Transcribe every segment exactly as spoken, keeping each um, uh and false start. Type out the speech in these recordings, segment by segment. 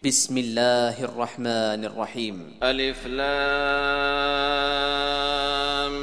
بسم الله الرحمن الرحيم. ألف لام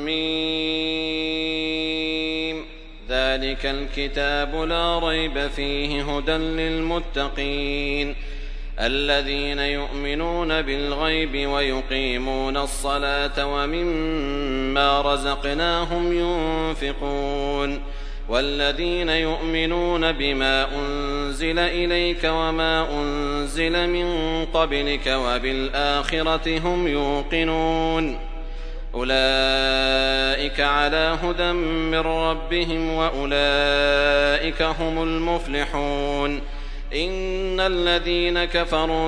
ميم. ذلك الكتاب لا ريب فيه هدى للمتقين الذين يؤمنون بالغيب ويقيمون الصلاة ومما رزقناهم ينفقون والذين يؤمنون بما أنزل إليك وما أنزل من قبلك وبالآخرة هم يوقنون أولئك على هدى من ربهم وأولئك هم المفلحون. إن الذين كفروا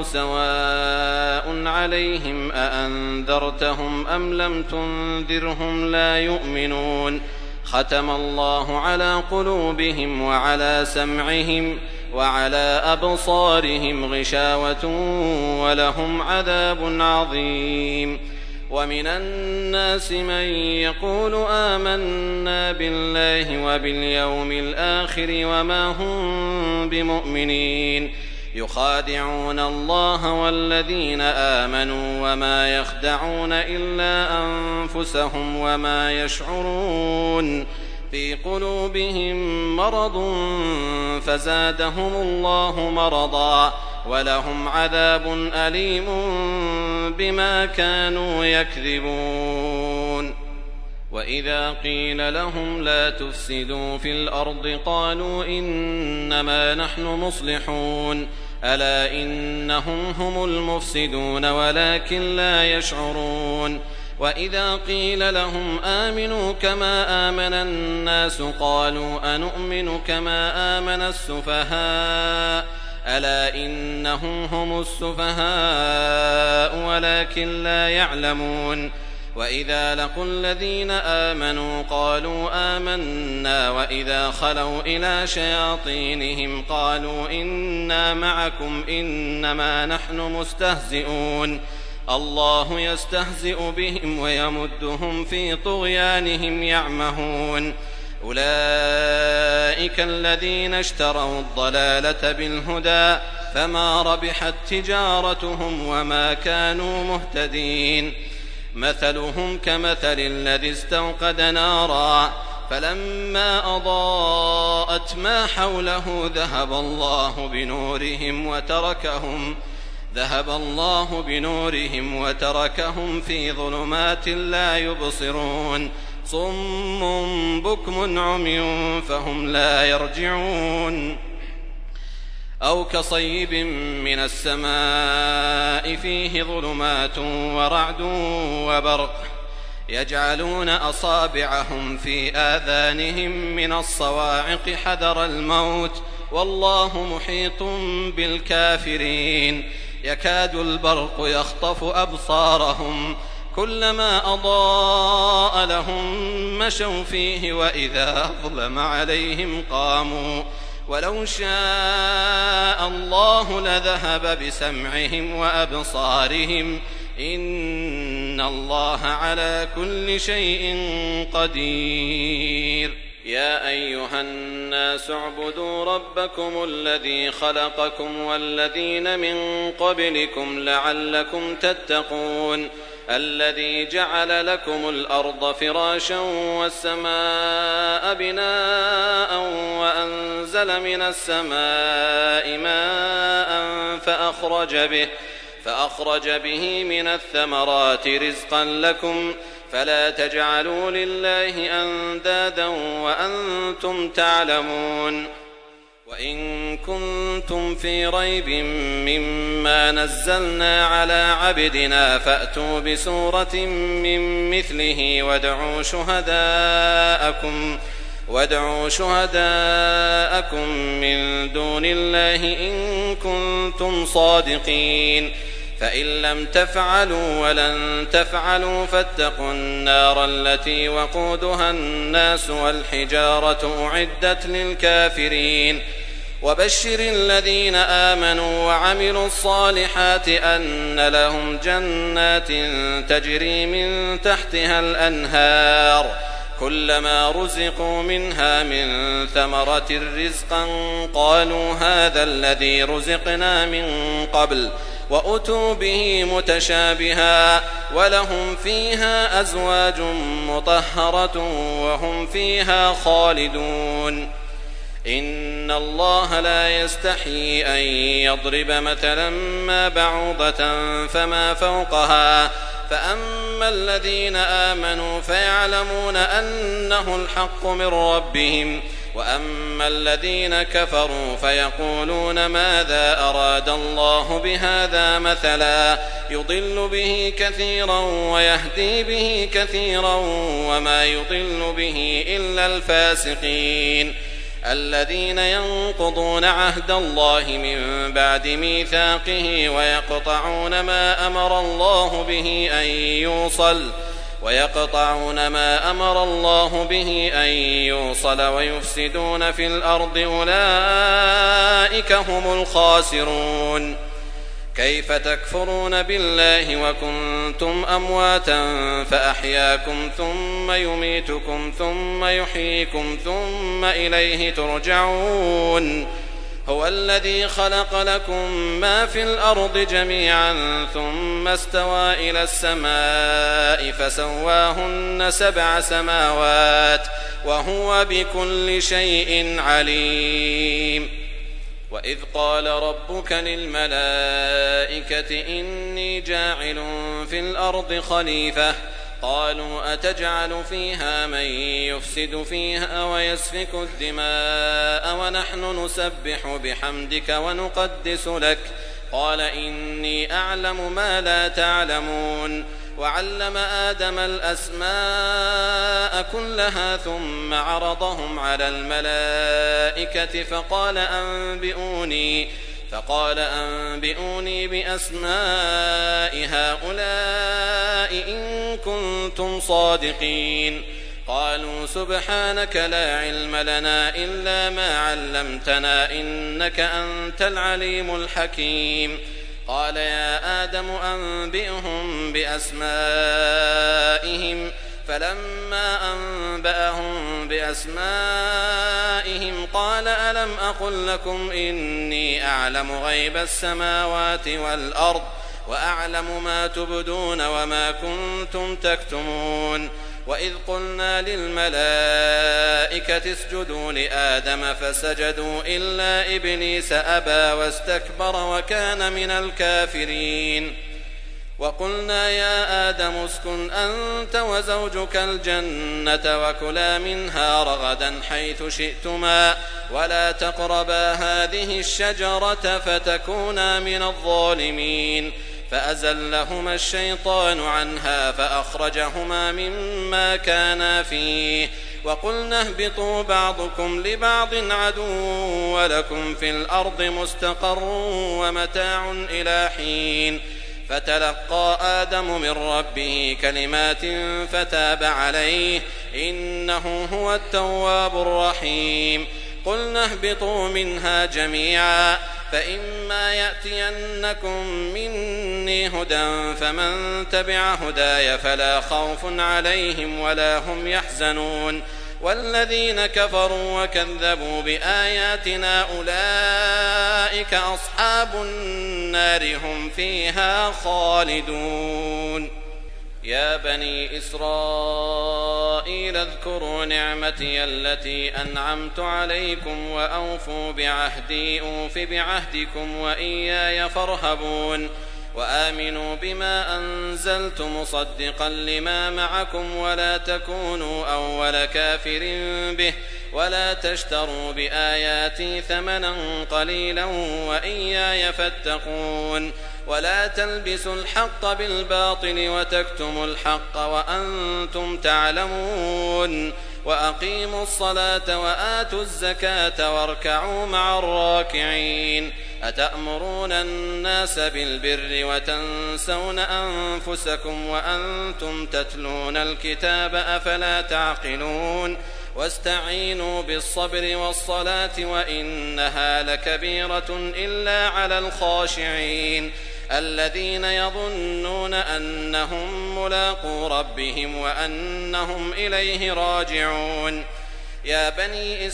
سواء عليهم أأنذرتهم أم لم تنذرهم لا يؤمنون ختم الله على قلوبهم وعلى سمعهم وعلى أبصارهم غشاوة ولهم عذاب عظيم. ومن الناس من يقول آمنا بالله وباليوم الآخر وما هم بمؤمنين يخادعون الله والذين آمنوا وما يخدعون إلا أنفسهم وما يشعرون في قلوبهم مرض فزادهم الله مرضا ولهم عذاب أليم بما كانوا يكذبون. وإذا قيل لهم لا تفسدوا في الأرض قالوا إنما نحن مصلحون ألا إنهم هم المفسدون ولكن لا يشعرون. وإذا قيل لهم آمنوا كما آمن الناس قالوا أنؤمن كما آمن السفهاء ألا إنهم هم السفهاء ولكن لا يعلمون. وإذا لقوا الذين آمنوا قالوا آمنا وإذا خلوا إلى شياطينهم قالوا إنا معكم إنما نحن مستهزئون الله يستهزئ بهم ويمدهم في طغيانهم يعمهون. أولئك الذين اشتروا الضلالة بالهدى فما ربحت تجارتهم وما كانوا مهتدين. مثلهم كمثل الذي استوقد نارا فلما أضاءت ما حوله ذهب الله بنورهم وتركهم ذهب الله بنورهم وتركهم في ظلمات لا يبصرون صم بكم عمي فهم لا يرجعون. أو كصيب من السماء فيه ظلمات ورعد وبرق يجعلون أصابعهم في آذانهم من الصواعق حذر الموت والله محيط بالكافرين. يكاد البرق يخطف أبصارهم كلما أضاء لهم مشوا فيه وإذا أظلم عليهم قاموا ولو شاء الله لذهب بسمعهم وأبصارهم إن الله على كل شيء قدير. يا أيها الناس اعبدوا ربكم الذي خلقكم والذين من قبلكم لعلكم تتقون الذي جعل لكم الأرض فراشا والسماء بناء وأنزل من السماء ماء فأخرج به فأخرج به من الثمرات رزقا لكم فلا تجعلوا لله أندادا وأنتم تعلمون. وإن كنتم في ريب مما نزلنا على عبدنا فأتوا بسورة من مثله وادعوا شهداءكم وادعوا شهداءكم من دون الله إن كنتم صادقين فإن لم تفعلوا ولن تفعلوا فاتقوا النار التي وقودها الناس والحجارة أعدت للكافرين. وبشر الذين آمنوا وعملوا الصالحات أن لهم جنات تجري من تحتها الأنهار كلما رزقوا منها من ثمرة رزقا قالوا هذا الذي رزقنا من قبل وأتوا به متشابها ولهم فيها أزواج مطهرة وهم فيها خالدون. إن الله لا يستحيي أن يضرب مثلا ما بعوضة فما فوقها فأما الذين آمنوا فيعلمون أنه الحق من ربهم وأما الذين كفروا فيقولون ماذا أراد الله بهذا مثلا يضل به كثيرا ويهدي به كثيرا وما يضل به إلا الفاسقين الذين ينقضون عهد الله من بعد ميثاقه ويقطعون ما أمر الله به أن يوصل ويقطعون ما أمر الله به أن يوصل ويفسدون في الأرض أولئك هم الخاسرون. كيف تكفرون بالله وكنتم أمواتا فأحياكم ثم يميتكم ثم يحييكم ثم إليه ترجعون. هو الذي خلق لكم ما في الأرض جميعا ثم استوى إلى السماء فسواهن سبع سماوات وهو بكل شيء عليم. وإذ قال ربك للملائكة إني جاعل في الأرض خليفة قالوا أتجعل فيها من يفسد فيها ويسفك الدماء ونحن نسبح بحمدك ونقدس لك قال إني أعلم ما لا تعلمون. وعلم آدم الأسماء كلها ثم عرضهم على الملائكة فقال أنبئوني فقال أنبئوني بأسماء هؤلاء إن كنتم صادقين. قالوا سبحانك لا علم لنا إلا ما علمتنا إنك أنت العليم الحكيم. قال يا آدم أنبئهم بأسمائهم فلما أنبأهم بأسمائهم قال ألم أقل لكم إني أعلم غيب السماوات والأرض وأعلم ما تبدون وما كنتم تكتمون. وإذ قلنا للملائكة اسجدوا لآدم فسجدوا إلا إبليس أبى واستكبر وكان من الكافرين. وقلنا يا آدم اسكن أنت وزوجك الجنة وكلا منها رغدا حيث شئتما ولا تقربا هذه الشجرة فتكونا من الظالمين. فأزلهما الشيطان عنها فأخرجهما مما كانا فيه وقلنا اهبطوا بعضكم لبعض عدو ولكم في الأرض مستقر ومتاع إلى حين. فتلقى آدم من ربه كلمات فتاب عليه إنه هو التواب الرحيم. قلنا اهبطوا منها جميعا فإما يأتينكم مني هدى فمن تبع هداي فلا خوف عليهم ولا هم يحزنون. والذين كفروا وكذبوا بآياتنا أولئك أصحاب النار هم فيها خالدون. يا بني إسرائيل اذكروا نعمتي التي أنعمت عليكم وأوفوا بعهدي أوف بعهدكم وإياي فارهبون. وآمنوا بما أنزلت مصدقا لما معكم ولا تكونوا أول كافر به ولا تشتروا بآياتي ثمنا قليلا وإياي فاتقون. ولا تلبسوا الحق بالباطل وتكتموا الحق وأنتم تعلمون. وأقيموا الصلاة وآتوا الزكاة واركعوا مع الراكعين. أتأمرون الناس بالبر وتنسون أنفسكم وأنتم تتلون الكتاب أفلا تعقلون. واستعينوا بالصبر والصلاة وإنها لكبيرة إلا على الخاشعين. الذين يظنون أنهم ملاقو ربهم وأنهم إليه راجعون يا بني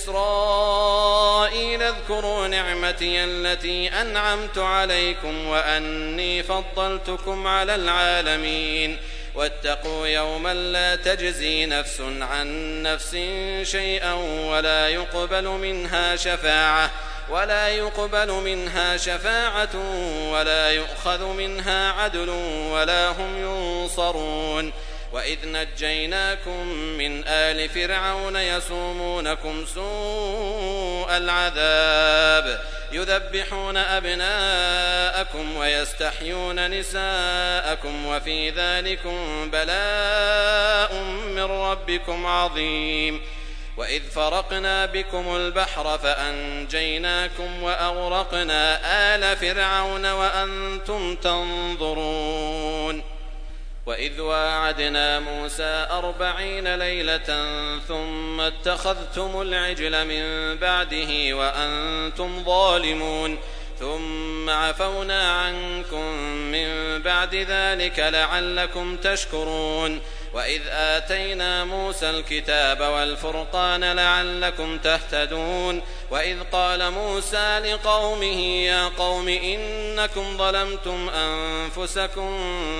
إسرائيل اذكروا نعمتي التي أنعمت عليكم وأني فضلتكم على العالمين واتقوا يوما لا تجزي نفس عن نفس شيئا ولا يقبل منها شفاعة ولا يقبل منها شفاعة ولا يؤخذ منها عدل ولا هم ينصرون وإذ نجيناكم من آل فرعون يسومونكم سوء العذاب يذبحون أبناءكم ويستحيون نساءكم وفي ذلكم بلاء من ربكم عظيم وإذ فرقنا بكم البحر فأنجيناكم وأغرقنا آل فرعون وأنتم تنظرون وإذ واعدنا موسى أربعين ليلة ثم اتخذتم العجل من بعده وأنتم ظالمون ثم عفونا عنكم من بعد ذلك لعلكم تشكرون وإذ آتينا موسى الكتاب والفرقان لعلكم تهتدون وإذ قال موسى لقومه يا قوم إنكم ظلمتم أنفسكم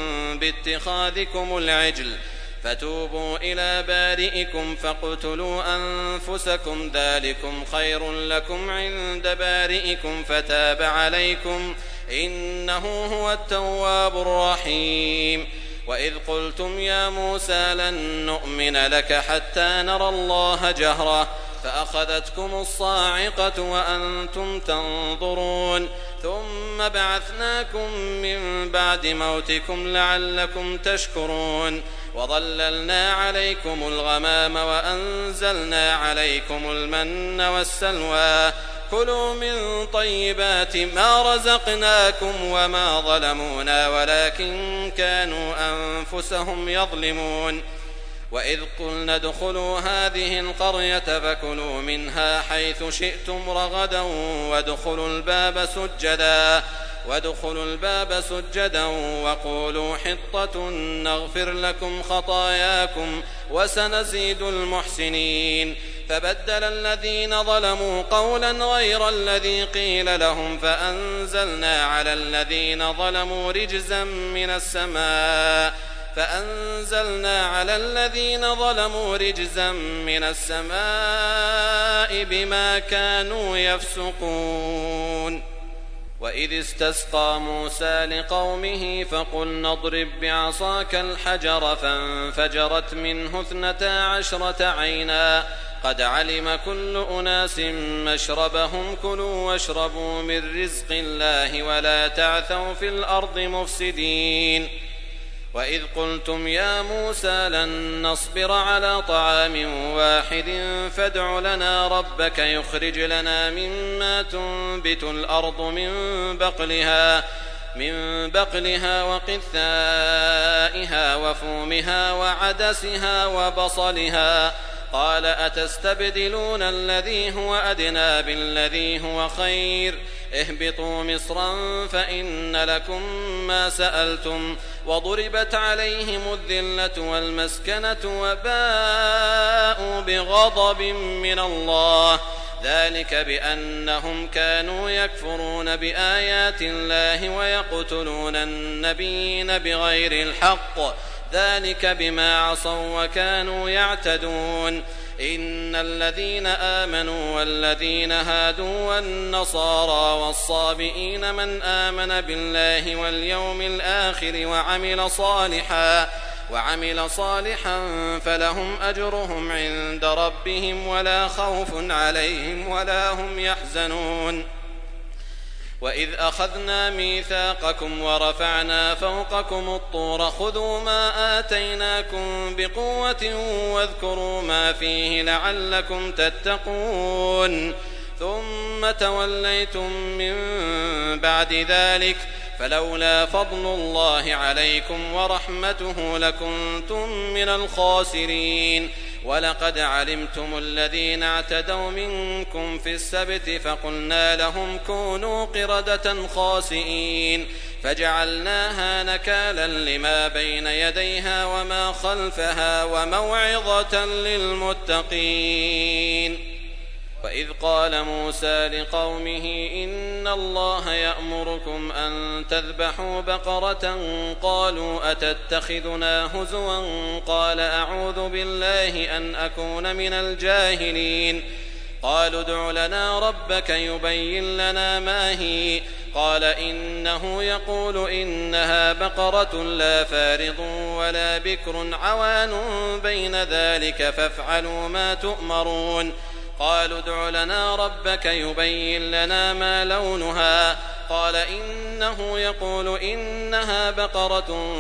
باتخاذكم العجل فتوبوا إلى بارئكم فاقتلوا أنفسكم ذلكم خير لكم عند بارئكم فتاب عليكم إنه هو التواب الرحيم وإذ قلتم يا موسى لن نؤمن لك حتى نرى الله جهرة فأخذتكم الصاعقة وأنتم تنظرون ثم بعثناكم من بعد موتكم لعلكم تشكرون وظللنا عليكم الغمام وأنزلنا عليكم المن والسلوى كلوا من طيبات ما رزقناكم وما ظلمونا ولكن كانوا أنفسهم يظلمون وإذ قلنا ادخلوا هذه القرية فكلوا منها حيث شئتم رغدا وادخلوا الباب سجدا وادخلوا الباب سجدا وقولوا حطة نغفر لكم خطاياكم وسنزيد المحسنين فبدل الذين ظلموا قولا غير الذي قيل لهم فأنزلنا على الذين ظلموا رجزا من السماء فأنزلنا على الذين ظلموا رجزا من السماء بما كانوا يفسقون وإذ استسقى موسى لقومه فقلنا اضرب بعصاك الحجر فانفجرت منه اثنتا عشرة عينا قد علم كل أناس مشربهم كلوا واشربوا من رزق الله ولا تعثوا في الأرض مفسدين وإذ قلتم يا موسى لن نصبر على طعام واحد فادع لنا ربك يخرج لنا مما تنبت الأرض من بقلها من بقلها وقثائها وفومها وعدسها وبصلها قال أتستبدلون الذي هو أدنى بالذي هو خير اهبطوا مصرا فإن لكم ما سألتم وضربت عليهم الذلة والمسكنة وباءوا بغضب من الله ذلك بأنهم كانوا يكفرون بآيات الله ويقتلون النبيين بغير الحق ذلك بما عصوا وكانوا يعتدون إن الذين آمنوا والذين هادوا والنصارى والصابئين من آمن بالله واليوم الآخر وعمل صالحا وعمل صالحا فلهم أجرهم عند ربهم ولا خوف عليهم ولا هم يحزنون وإذ أخذنا ميثاقكم ورفعنا فوقكم الطور خذوا ما آتيناكم بقوة واذكروا ما فيه لعلكم تتقون ثم توليتم من بعد ذلك فلولا فضل الله عليكم ورحمته لكنتم من الخاسرين ولقد علمتم الذين اعتدوا منكم في السبت فقلنا لهم كونوا قردة خاسئين فجعلناها نكالا لما بين يديها وما خلفها وموعظة للمتقين. وإذ قال موسى لقومه إن الله يأمركم أن تذبحوا بقرة قالوا أتتخذنا هزوا قال أعوذ بالله أن أكون من الجاهلين. قالوا ادع لنا ربك يبين لنا ما هي قال إنه يقول إنها بقرة لا فارض ولا بكر عوان بين ذلك فافعلوا ما تؤمرون. قالوا ادع لنا ربك يبين لنا ما لونها قال إنه يقول إنها بقرة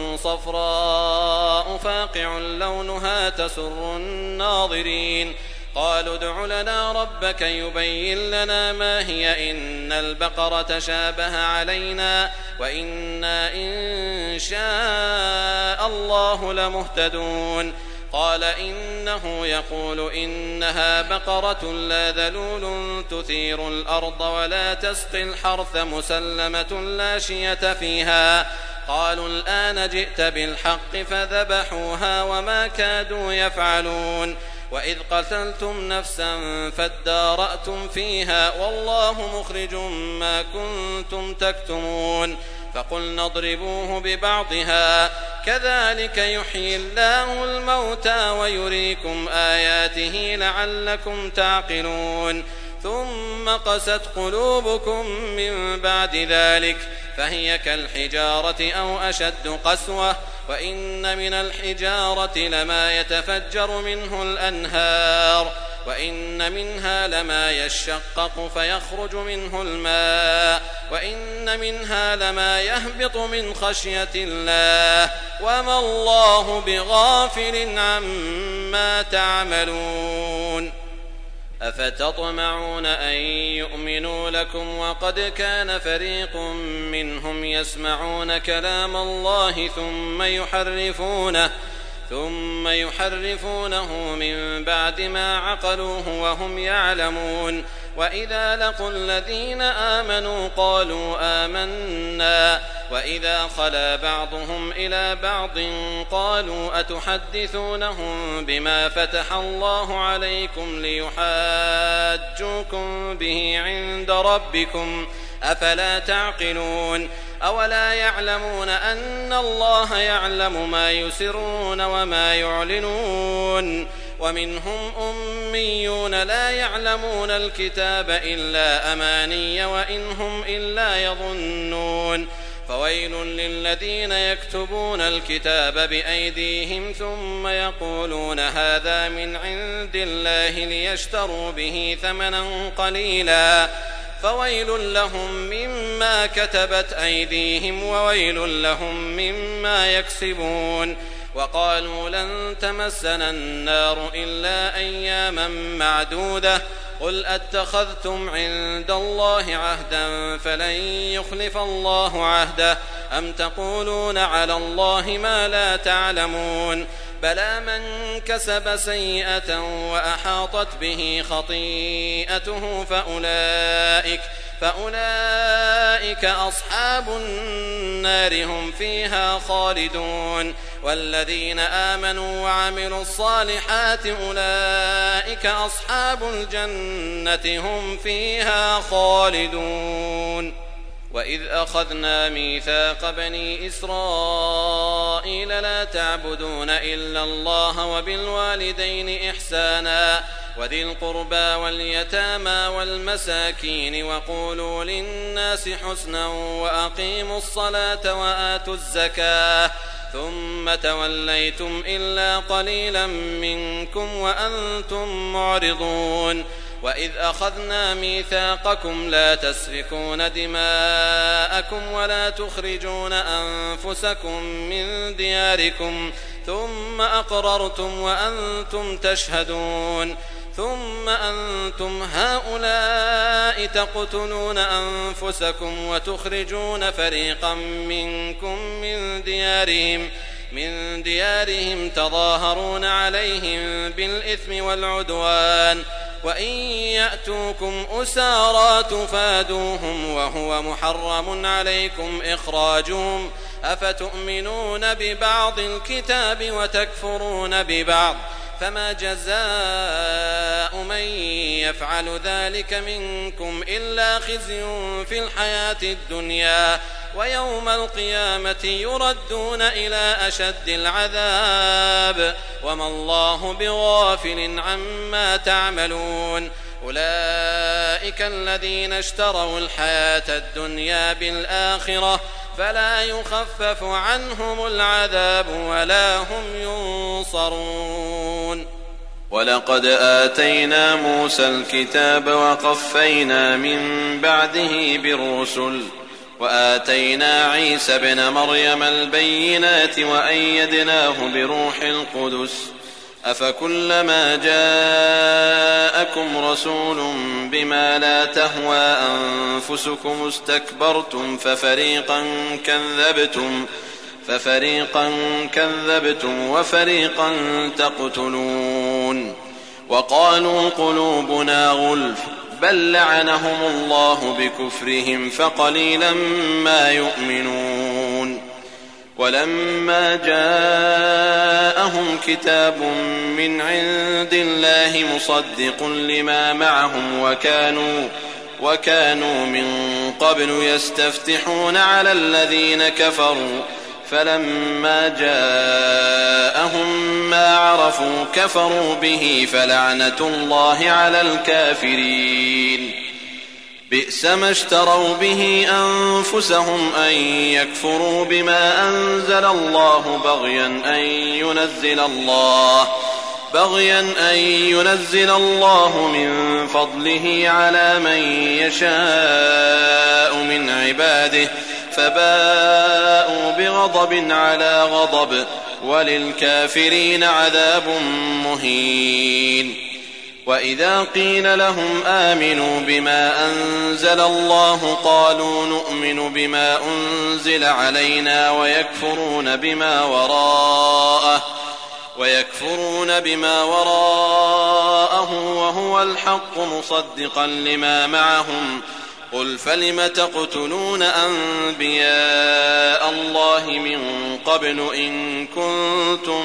صفراء فاقع لونها تسر الناظرين. قالوا ادع لنا ربك يبين لنا ما هي إن البقرة شابه علينا وإنا إن شاء الله لمهتدون. قال إنه يقول إنها بقرة لا ذلول تثير الأرض ولا تسقي الحرث مسلمة لا شية فيها. قالوا الآن جئت بالحق فذبحوها وما كادوا يفعلون. وإذ قتلتم نفسا فادارأتم فيها والله مخرج ما كنتم تكتمون. فقلنا اضربوه ببعضها كذلك يحيي الله الموتى ويريكم آياته لعلكم تعقلون. ثم قست قلوبكم من بعد ذلك فهي كالحجارة أو أشد قسوة وإن من الحجارة لما يتفجر منه الأنهار وإن منها لما يشقق فيخرج منه الماء وإن منها لما يهبط من خشية الله وما الله بغافل عما تعملون. أفتطمعون أن يؤمنوا لكم وقد كان فريق منهم يسمعون كلام الله ثم يحرفونه ثم يحرفونه من بعد ما عقلوه وهم يعلمون. وإذا لقوا الذين آمنوا قالوا آمنا وإذا خلا بعضهم إلى بعض قالوا أتحدثونهم بما فتح الله عليكم ليحاجوكم به عند ربكم أفلا تعقلون. أولا يعلمون أن الله يعلم ما يسرون وما يعلنون. ومنهم أميون لا يعلمون الكتاب إلا أماني وإن هم إلا يظنون. فويل للذين يكتبون الكتاب بأيديهم ثم يقولون هذا من عند الله ليشتروا به ثمنا قليلا فويل لهم مما كتبت أيديهم وويل لهم مما يكسبون. وقالوا لن تمسنا النار إلا أياما معدودة قل أتخذتم عند الله عهدا فلن يخلف الله عهده أم تقولون على الله ما لا تعلمون. بلى من كسب سيئة وأحاطت به خطيئته فأولئك, فأولئك أصحاب النار هم فيها خالدون. والذين آمنوا وعملوا الصالحات أولئك أصحاب الجنة هم فيها خالدون. وإذ أخذنا ميثاق بني إسرائيل لا تعبدون إلا الله وبالوالدين إحسانا وذي القربى واليتامى والمساكين وقولوا للناس حسنا وأقيموا الصلاة وآتوا الزكاة ثم توليتم إلا قليلا منكم وأنتم معرضون. وإذ أخذنا ميثاقكم لا تسفكون دماءكم ولا تخرجون أنفسكم من دياركم ثم أقررتم وأنتم تشهدون. ثم أنتم هؤلاء تقتلون أنفسكم وتخرجون فريقا منكم من ديارهم من ديارهم تظاهرون عليهم بالإثم والعدوان وإن يأتوكم أسارى تفادوهم وهو محرم عليكم إخراجهم أفتؤمنون ببعض الكتاب وتكفرون ببعض فما جزاء من يفعل ذلك منكم إلا خزي في الحياة الدنيا ويوم القيامة يردون إلى أشد العذاب وما الله بغافل عما تعملون أولئك الذين اشتروا الحياة الدنيا بالآخرة فلا يخفف عنهم العذاب ولا هم ينصرون. ولقد آتينا موسى الكتاب وقفينا من بعده بالرسل وآتينا عيسى ابن مريم البينات وأيدناه بروح القدس أفكلما جاءكم رسول بما لا تهوى أنفسكم استكبرتم ففريقا كذبتم ففريقا كذبتم وفريقا تقتلون وقالوا قلوبنا غلف بل لعنهم الله بكفرهم فقليلا ما يؤمنون. ولما جاءهم كتاب من عند الله مصدق لما معهم وكانوا وكانوا من قبل يستفتحون على الذين كفروا فلما جاءهم ما عرفوا كفروا به فلعنة الله على الكافرين. بئس ما اشتروا به أنفسهم أن يكفروا بما أنزل الله بغيا أن ينزل الله بغيا أن ينزل الله من فضله على من يشاء من عباده فباءوا بغضب على غضب وللكافرين عذاب مهين. وإذا قيل لهم آمنوا بما أنزل الله قالوا نؤمن بما أنزل علينا ويكفرون بما وراءه ويكفرون بما وراءه وهو الحق مصدقا لما معهم قل فلم تقتلون أنبياء الله من قبل إن كنتم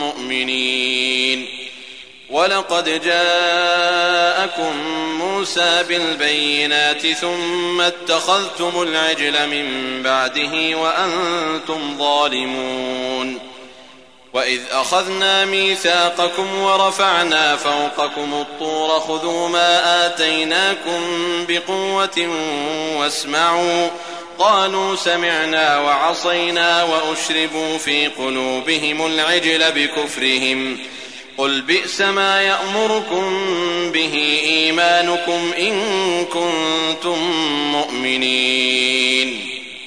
مؤمنين. ولقد جاءكم موسى بالبينات ثم اتخذتم العجل من بعده وأنتم ظالمون. وإذ أخذنا ميثاقكم ورفعنا فوقكم الطور خذوا ما آتيناكم بقوة واسمعوا قالوا سمعنا وعصينا وأشربوا في قلوبهم العجل بكفرهم قل بئس ما يأمركم به إيمانكم إن كنتم مؤمنين.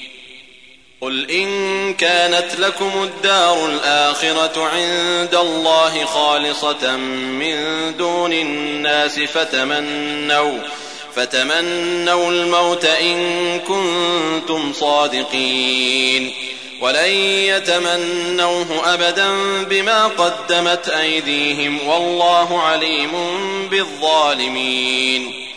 قل إن كانت لكم الدار الآخرة عند الله خالصة من دون الناس فتمنوا فتمنوا الموت إن كنتم صادقين ولن يتمنوه أبدا بما قدمت أيديهم والله عليم بالظالمين.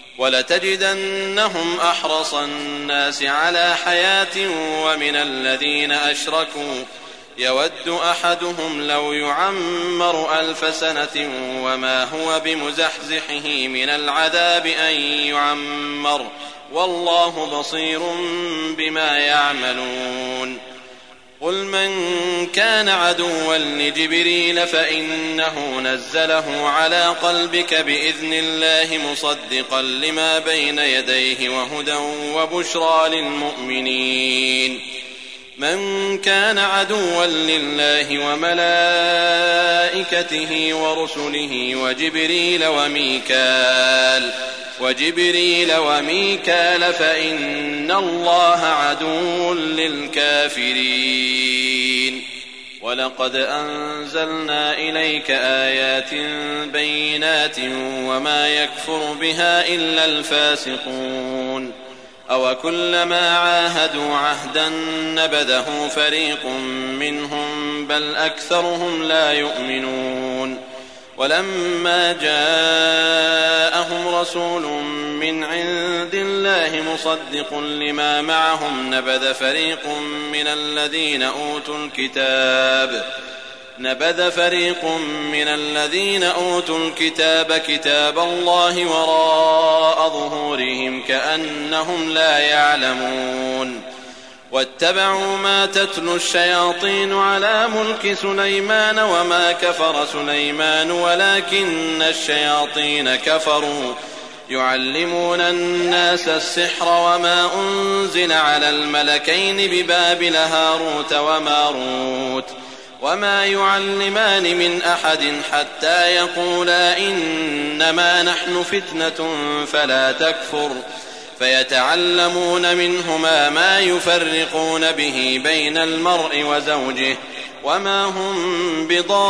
ولتجدنهم أحرص الناس على حياة ومن الذين أشركوا يود أحدهم لو يعمر ألف سنة وما هو بمزحزحه من العذاب أن يعمر والله بصير بما يعملون. قل من كان عدوا لجبريل فإنه نزله على قلبك بإذن الله مصدقا لما بين يديه وهدى وبشرى للمؤمنين. من كان عدوا لله وملائكته ورسله وجبريل وميكال وجبريل وميكال فإن الله عدو للكافرين. ولقد أنزلنا إليك آيات بينات وما يكفر بها إلا الفاسقون. أوكلما عاهدوا عهدا نبذه فريق منهم بل أكثرهم لا يؤمنون. ولما جاءهم رسول من عند الله مصدق لما معهم نبذ فريق من الذين أوتوا الكتاب نبذ فريق من الذين أوتوا الكتاب كتاب الله وراء ظهورهم كأنهم لا يعلمون واتبعوا ما تتلو الشياطين على ملك سليمان وما كفر سليمان ولكن الشياطين كفروا يعلمون الناس السحر وما أنزل على الملكين ببابل هاروت وماروت وما يعلمان من أحد حتى يقولا إنما نحن فتنة فلا تكفر فيتعلمون منهما ما يفرقون به بين المرء وزوجه وما هم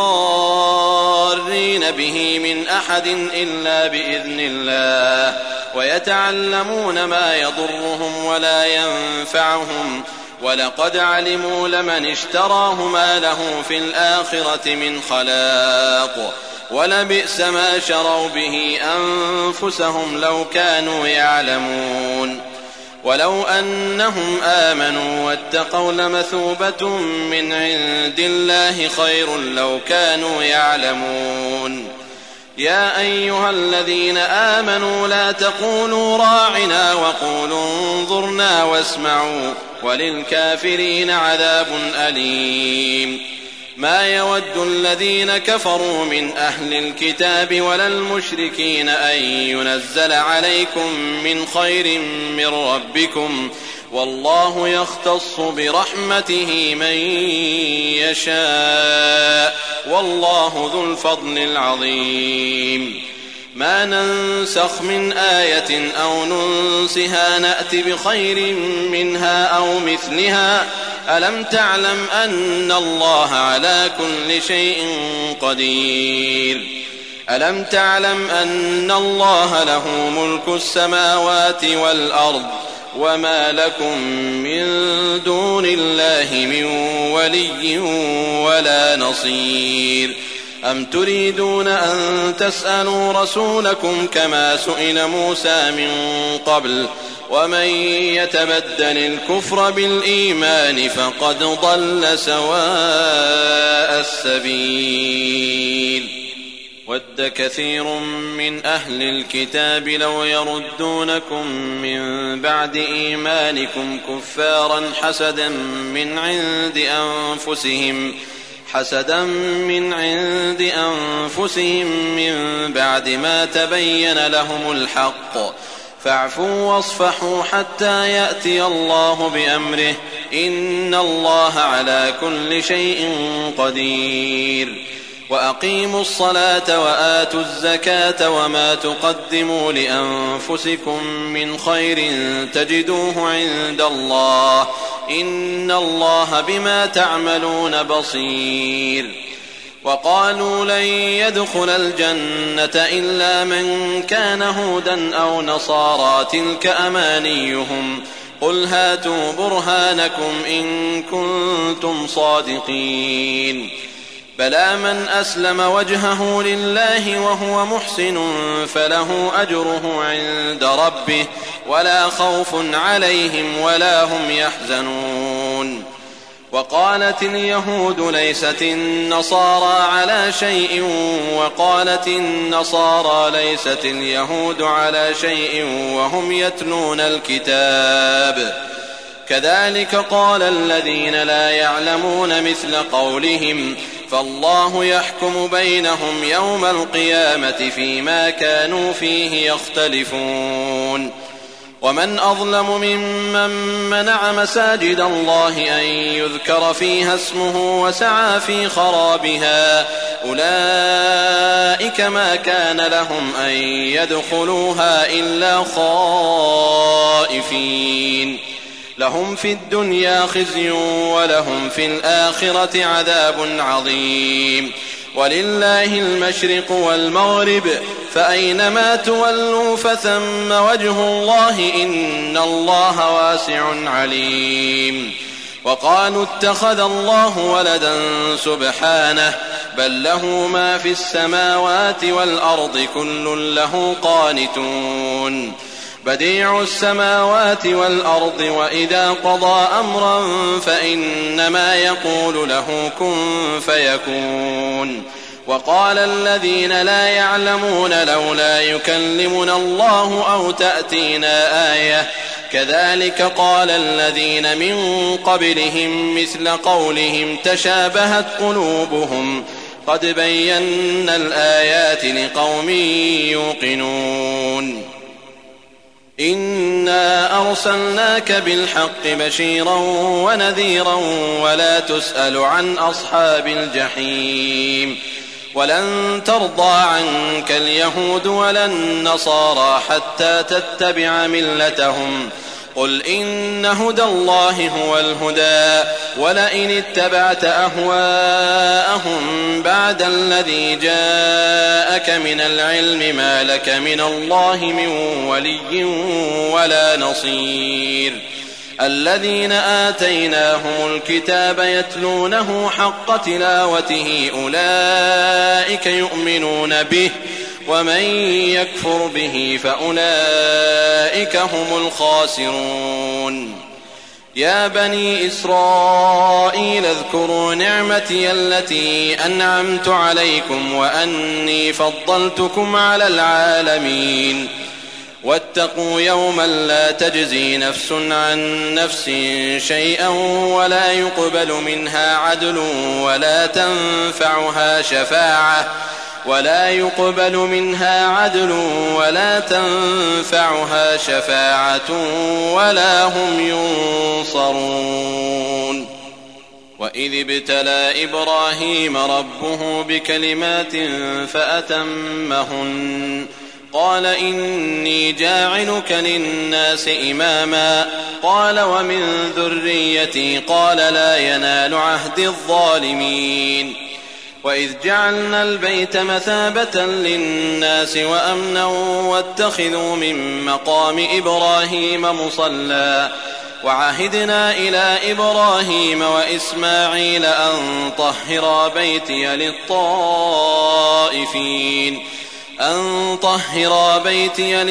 بضارين به من أحد إلا بإذن الله ويتعلمون ما يضرهم ولا ينفعهم ولقد علموا لمن اشتراه ما له في الآخرة من خلاق ولبئس ما شروا به أنفسهم لو كانوا يعلمون ولو أنهم آمنوا واتقوا لمثوبة من عند الله خير لو كانوا يعلمون يا أيها الذين آمنوا لا تقولوا راعنا وقولوا انظرنا واسمعوا وللكافرين عذاب أليم ما يود الذين كفروا من أهل الكتاب ولا المشركين أن ينزل عليكم من خير من ربكم والله يختص برحمته من يشاء والله ذو الفضل العظيم ما ننسخ من آية أو ننسها نأت بخير منها أو مثلها ألم تعلم أن الله على كل شيء قدير ألم تعلم أن الله له ملك السماوات والأرض وما لكم من دون الله من ولي ولا نصير أم تريدون أن تسألوا رسولكم كما سئل موسى من قبل ومن يتبدل الكفر بالإيمان فقد ضل سواء السبيل ود كثير من أهل الكتاب لو يردونكم من بعد إيمانكم كفارا حسدا من عند أنفسهم حسدا من عند أنفسهم من بعد ما تبين لهم الحق فاعفوا واصفحوا حتى يأتي الله بأمره إن الله على كل شيء قدير وأقيموا الصلاة وآتوا الزكاة وما تقدموا لأنفسكم من خير تجدوه عند الله إن الله بما تعملون بصير وقالوا لن يدخل الجنة إلا من كان هودا أو نصارى تلك أمانيهم قل هاتوا برهانكم إن كنتم صادقين بلى من أسلم وجهه لله وهو محسن فله أجره عند ربه ولا خوف عليهم ولا هم يحزنون وقالت اليهود ليست النصارى على شيء وقالت النصارى ليست اليهود على شيء وهم يتلون الكتاب كذلك قال الذين لا يعلمون مثل قولهم فالله يحكم بينهم يوم القيامة فيما كانوا فيه يختلفون ومن أظلم ممن منع مساجد الله أن يذكر فيها اسمه وسعى في خرابها أولئك ما كان لهم أن يدخلوها إلا خائفين لهم في الدنيا خزي ولهم في الآخرة عذاب عظيم ولله المشرق والمغرب فأينما تولوا فثم وجه الله إن الله واسع عليم وقالوا اتخذ الله ولدا سبحانه بل له ما في السماوات والأرض كل له قانتون بديع السماوات والأرض وإذا قضى أمرا فإنما يقول له كن فيكون وقال الذين لا يعلمون لولا يكلمنا الله أو تأتينا آية كذلك قال الذين من قبلهم مثل قولهم تشابهت قلوبهم قد بينا الآيات لقوم يوقنون إنا أرسلناك بالحق بشيرا ونذيرا ولا تسأل عن أصحاب الجحيم ولن ترضى عنك اليهود ولا النصارى حتى تتبع ملتهم قل إن هدى الله هو الهدى ولئن اتبعت أهواءهم بعد الذي جاءك من العلم ما لك من الله من ولي ولا نصير الذين آتيناهم الكتاب يتلونه حق تلاوته أولئك يؤمنون به ومن يكفر به فأولئك هم الخاسرون يا بني إسرائيل اذكروا نعمتي التي أنعمت عليكم وأني فضلتكم على العالمين واتقوا يوما لا تجزي نفس عن نفس شيئا ولا يقبل منها عدل ولا تنفعها شفاعة ولا يقبل منها عدل ولا تنفعها شفاعة ولا هم ينصرون وإذ ابتلى إبراهيم ربه بكلمات فأتمهن قال إني جاعلك للناس إماما قال ومن ذريتي قال لا ينال عهد الظالمين وإذ جعلنا البيت مثابة للناس وأمنا واتخذوا من مقام إبراهيم مصلى وعهدنا إلى إبراهيم وإسماعيل أن طهرا بيتي للطائفين أن طهرا بيتي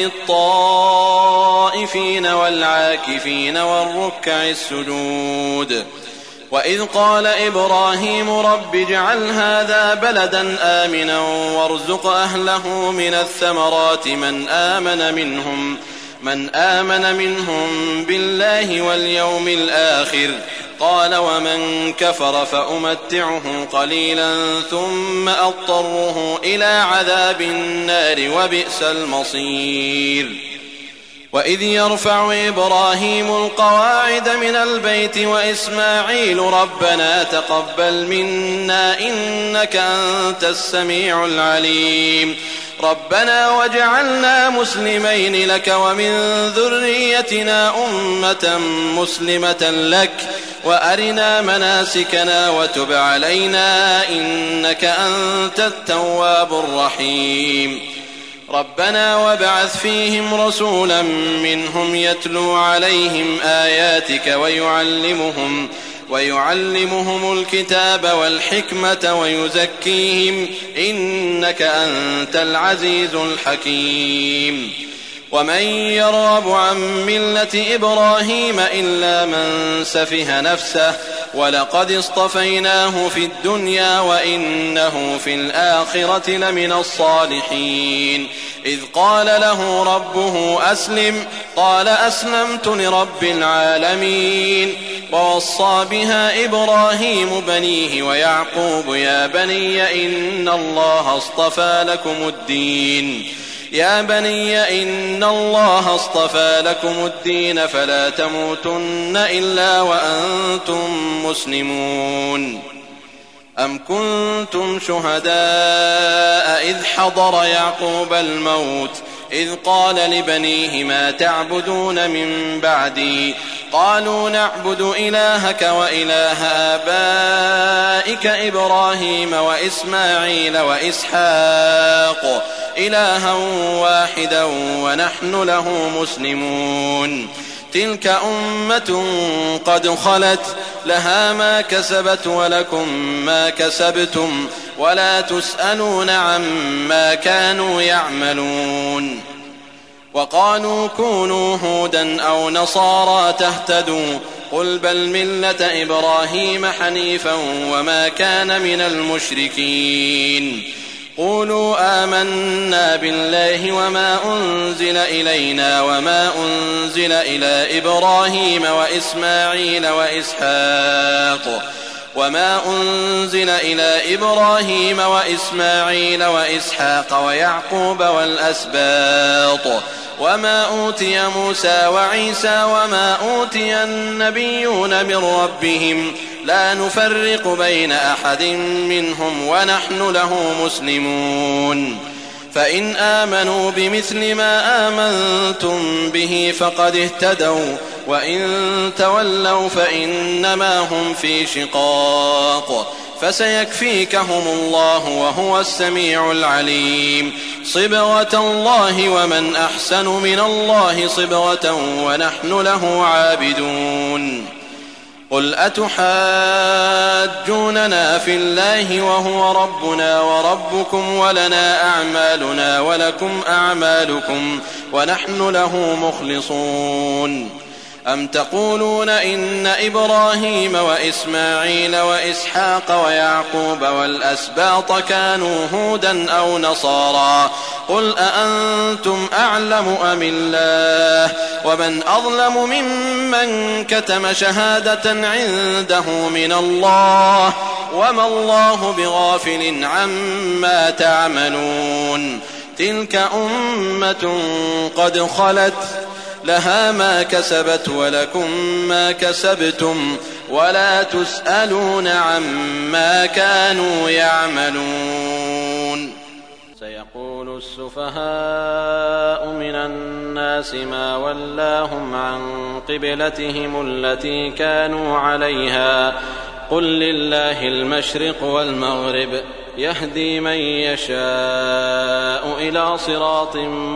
للطائفين والعاكفين والركع السجود وإذ قال إبراهيم رب اجعل هذا بلدا آمنا وارزق أهله من الثمرات من آمن منهم من آمن منهم بالله واليوم الآخر قال ومن كفر فأمتعه قليلا ثم أضطره إلى عذاب النار وبئس المصير وإذ يرفع إبراهيم القواعد من البيت وإسماعيل ربنا تقبل منا إنك أنت السميع العليم ربنا وجعلنا مسلمين لك ومن ذريتنا أمة مسلمة لك وأرنا مناسكنا وتب علينا إنك أنت التواب الرحيم ربنا وابعث فيهم رسولا منهم يتلو عليهم آياتك ويعلمهم ويعلمهم الكتاب والحكمة ويزكيهم إنك أنت العزيز الحكيم ومن يرغب عن ملة إبراهيم إلا من سفه نفسه ولقد اصطفيناه في الدنيا وإنه في الآخرة لمن الصالحين إذ قال له ربه أسلم قال أسلمت لرب العالمين ووصى بها إبراهيم بنيه ويعقوب يا بني إن الله اصطفى لكم الدين يا بني إن الله اصطفى لكم الدين فلا تموتن إلا وأنتم مسلمون أم كنتم شهداء إذ حضر يعقوب الموت إذ قال لبنيه ما تعبدون من بعدي قالوا نعبد إلهك وإله آبائك إبراهيم وإسماعيل وإسحاق إلها واحدا ونحن له مسلمون تلك أمة قد خلت لها ما كسبت ولكم ما كسبتم ولا تسألون عما كانوا يعملون. وقالوا كونوا هودا أو نصارى تهتدوا قل بل ملة إبراهيم حنيفا وما كان من المشركين. قولوا آمنا بالله وما أنزل إلينا وما أنزل إلى إبراهيم وإسماعيل وإسحاق وما أنزل إلى إبراهيم وإسماعيل وإسحاق ويعقوب والأسباط وما أوتي موسى وعيسى وما أوتي النبيون من ربهم لا نفرق بين أحد منهم ونحن له مسلمون. فإن آمنوا بمثل ما آمنتم به فقد اهتدوا وإن تولوا فإنما هم في شقاق فسيكفيكهم الله وهو السميع العليم. صبغة الله ومن أحسن من الله صبغة ونحن له عابدون. قل أتحاجوننا في الله وهو ربنا وربكم ولنا أعمالنا ولكم أعمالكم ونحن له مخلصون. أم تقولون إن إبراهيم وإسماعيل وإسحاق ويعقوب والأسباط كانوا هودا أو نصارى قل أأنتم أعلم أم الله ومن أظلم ممن كتم شهادة عنده من الله وما الله بغافل عما تعملون. تلك أمة قد خلت لها ما كسبت ولكم ما كسبتم ولا تسألون عما كانوا يعملون. سيقول السفهاء من الناس ما ولاهم عن قبلتهم التي كانوا عليها قل لله المشرق والمغرب يهدي من يشاء إلى صراط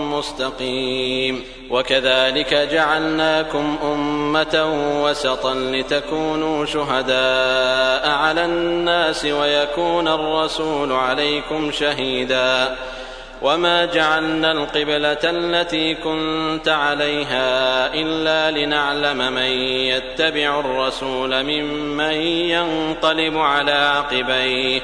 مستقيم. وكذلك جعلناكم أمة وسطا لتكونوا شهداء على الناس ويكون الرسول عليكم شهيدا. وما جعلنا القبلة التي كنت عليها إلا لنعلم من يتبع الرسول ممن ينقلب على عقبيه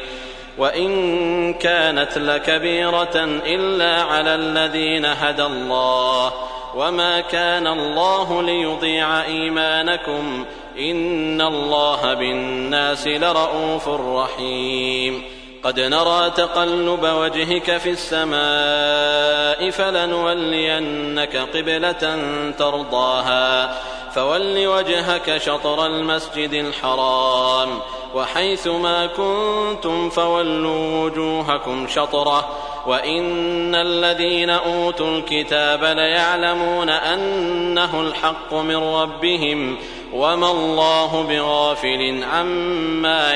وإن كانت لكبيرة إلا على الذين هدى الله وما كان الله ليضيع إيمانكم إن الله بالناس لرءوف رحيم. قد نرى تقلب وجهك في السماء فلنولينك قبلة ترضاها فول وجهك شطر المسجد الحرام وحيث ما كنتم فولوا وجوهكم شطره وإن الذين أوتوا الكتاب ليعلمون أنه الحق من ربهم وما الله بغافل عما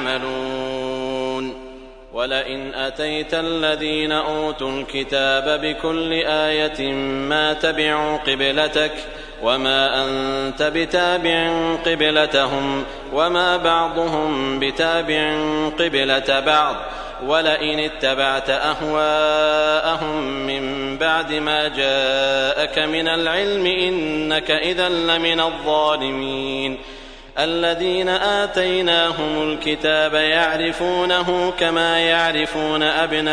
يعملون. ولئن أتيت الذين أوتوا الكتاب بكل آية ما تبعوا قبلتك وما أنت بتابع قبلتهم وما بعضهم بتابع قبلة بعض ولئن اتبعت أهواءهم من بعد ما جاءك من العلم إنك إذا لمن الظالمين. الذين آتيناهم الكتاب يعرفونه كما يعرفون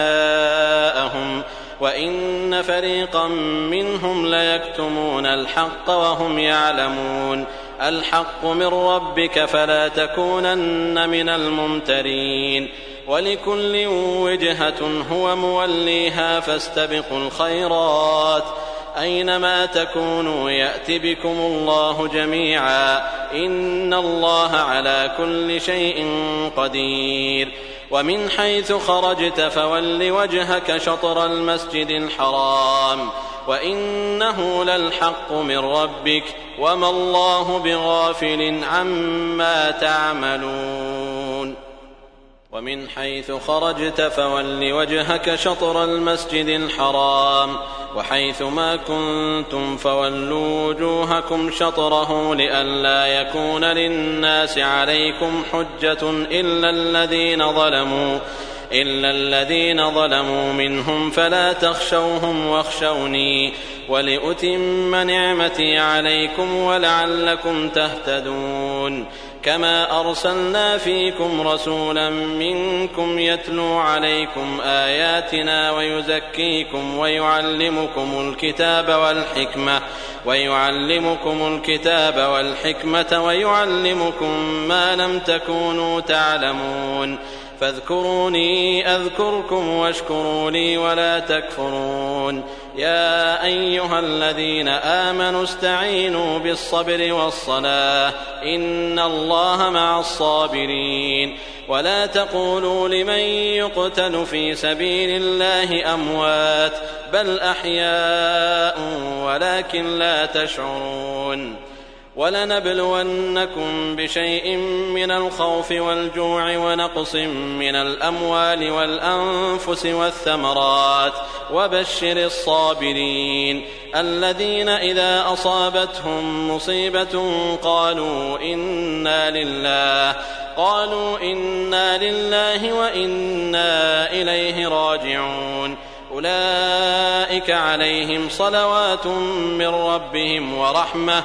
أبناءهم وإن فريقا منهم ليكتمون الحق وهم يعلمون. الحق من ربك فلا تكونن من الممترين. ولكل وجهة هو موليها فاستبقوا الخيرات أينما تكونوا يأت بكم الله جميعا إن الله على كل شيء قدير. ومن حيث خرجت فول وجهك شطر المسجد الحرام وإنه للحق من ربك وما الله بغافل عما تعملون. ومن حيث خرجت فول وجهك شطر المسجد الحرام وحيث ما كنتم فولوا وجوهكم شطره لئلا يكون للناس عليكم حجة إلا الذين ظلموا إلا الذين ظلموا منهم فلا تخشوهم واخشوني ولأتم نعمتي عليكم ولعلكم تهتدون كما أرسلنا فيكم رسولا منكم يتلو عليكم آياتنا ويزكيكم ويعلمكم الكتاب والحكمة ويعلمكم الكتاب والحكمة ويعلمكم ما لم تكونوا تعلمون فاذكروني أذكركم واشكروا لي ولا تكفرون يا أيها الذين آمنوا استعينوا بالصبر والصلاة إن الله مع الصابرين ولا تقولوا لمن يقتل في سبيل الله أموات بل أحياء ولكن لا تشعرون ولنبلونكم بشيء من الخوف والجوع ونقص من الأموال والأنفس والثمرات وبشر الصابرين الذين إذا أصابتهم مصيبة قالوا إنا لله قالوا إنا لله وإنا إليه راجعون أولئك عليهم صلوات من ربهم ورحمة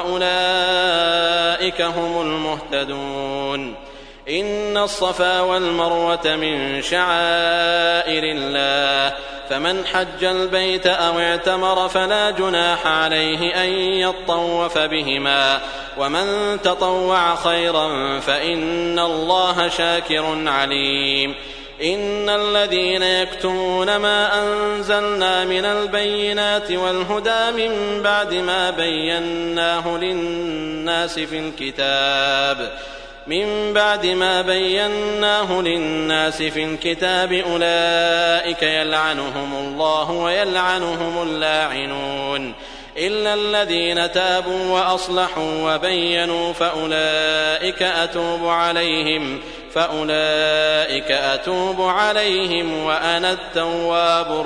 وأولئك هم المهتدون إن الصفا والمروة من شعائر الله فمن حج البيت أو اعتمر فلا جناح عليه أن يطوف بهما ومن تطوع خيرا فإن الله شاكر عليم إن الذين يكتمون ما أنزلنا من البينات والهدى من بعد ما بيناه للناس في الكتاب من بعد ما بيناه للناس في الكتاب أولئك يلعنهم الله ويلعنهم اللاعنون إلا الذين تابوا وأصلحوا وبينوا فأولئك أتوب عليهم فأولئك أتوب عليهم وأنا التواب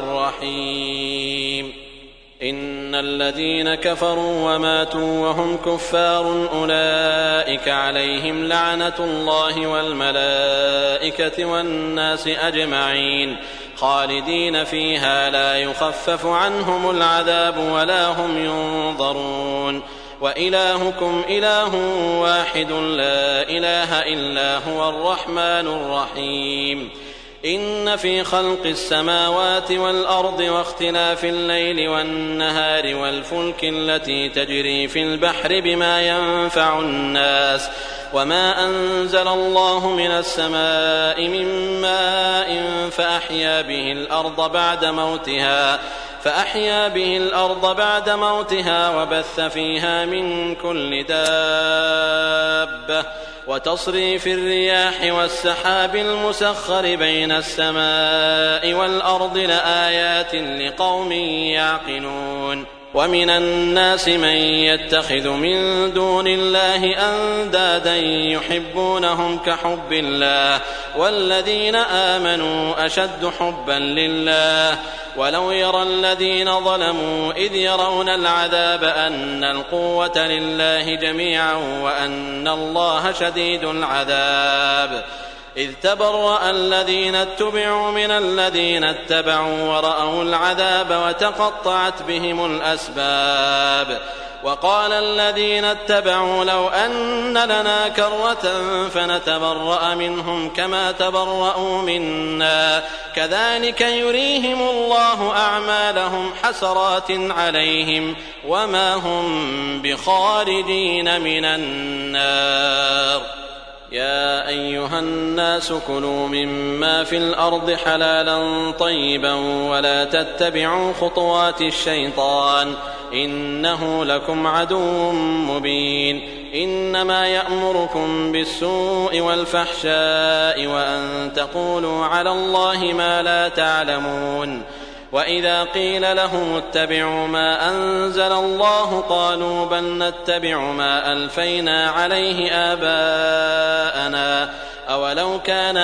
الرحيم إن الذين كفروا وماتوا وهم كفار أولئك عليهم لعنة الله والملائكة والناس أجمعين خالدين فيها لا يخفف عنهم العذاب ولا هم ينظرون وإلهكم إله واحد لا إله إلا هو الرحمن الرحيم إن في خلق السماوات والأرض واختلاف الليل والنهار والفلك التي تجري في البحر بما ينفع الناس وما أنزل الله من السماء من ماء فأحيا به الأرض بعد موتها فأحيا به الأرض بعد موتها وبث فيها من كل دابة وتصريف الرياح والسحاب المسخر بين السماء والأرض لآيات لقوم يعقلون ومن الناس من يتخذ من دون الله أندادا يحبونهم كحب الله والذين آمنوا أشد حبا لله ولو يرى الذين ظلموا إذ يرون العذاب أن القوة لله جميعا وأن الله شديد العذاب إذ تبرأ الذين اتبعوا من الذين اتبعوا ورأوا العذاب وتقطعت بهم الأسباب وقال الذين اتبعوا لو أن لنا كرة فنتبرأ منهم كما تبرأوا منا كذلك يريهم الله أعمالهم حسرات عليهم وما هم بخارجين من النار يا أيها الناس كلوا مما في الأرض حلالا طيبا ولا تتبعوا خطوات الشيطان إنه لكم عدو مبين إنما يأمركم بالسوء والفحشاء وأن تقولوا على الله ما لا تعلمون وإذا قيل لهم اتبعوا ما أنزل الله قالوا بل نتبع ما ألفينا عليه آباءنا أولو كان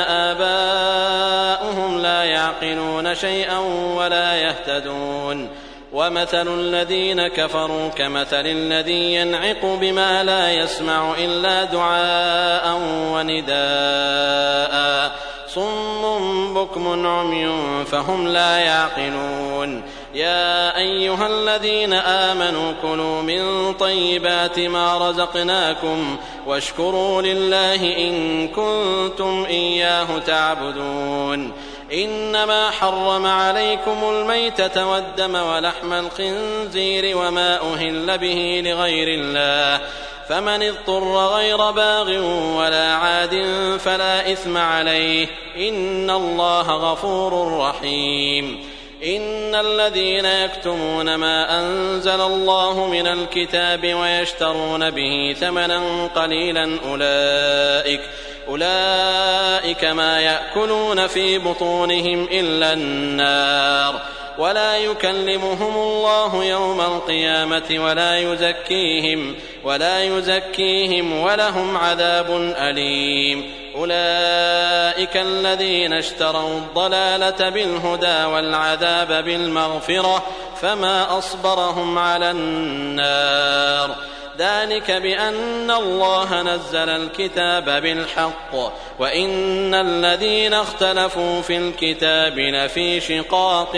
آباؤهم لا يعقلون شيئا ولا يهتدون ومثل الذين كفروا كمثل الذي ينعق بما لا يسمع إلا دعاء ونداء صم بكم عمي فهم لا يعقلون يا أيها الذين آمنوا كلوا من طيبات ما رزقناكم واشكروا لله إن كنتم إياه تعبدون إنما حرم عليكم الميتة والدم ولحم الخنزير وما أهل به لغير الله فمن اضطر غير باغ ولا عاد فلا إثم عليه إن الله غفور رحيم إن الذين يكتمون ما أنزل الله من الكتاب ويشترون به ثمنا قليلا أولئك أولئك ما يأكلون في بطونهم إلا النار ولا يكلمهم الله يوم القيامة ولا يزكيهم ولا يزكيهم ولهم عذاب أليم أولئك الذين اشتروا الضلالة بالهدى والعذاب بالمغفرة فما أصبرهم على النار ذلك بأن الله نزل الكتاب بالحق وإن الذين اختلفوا في الكتاب لفي شقاق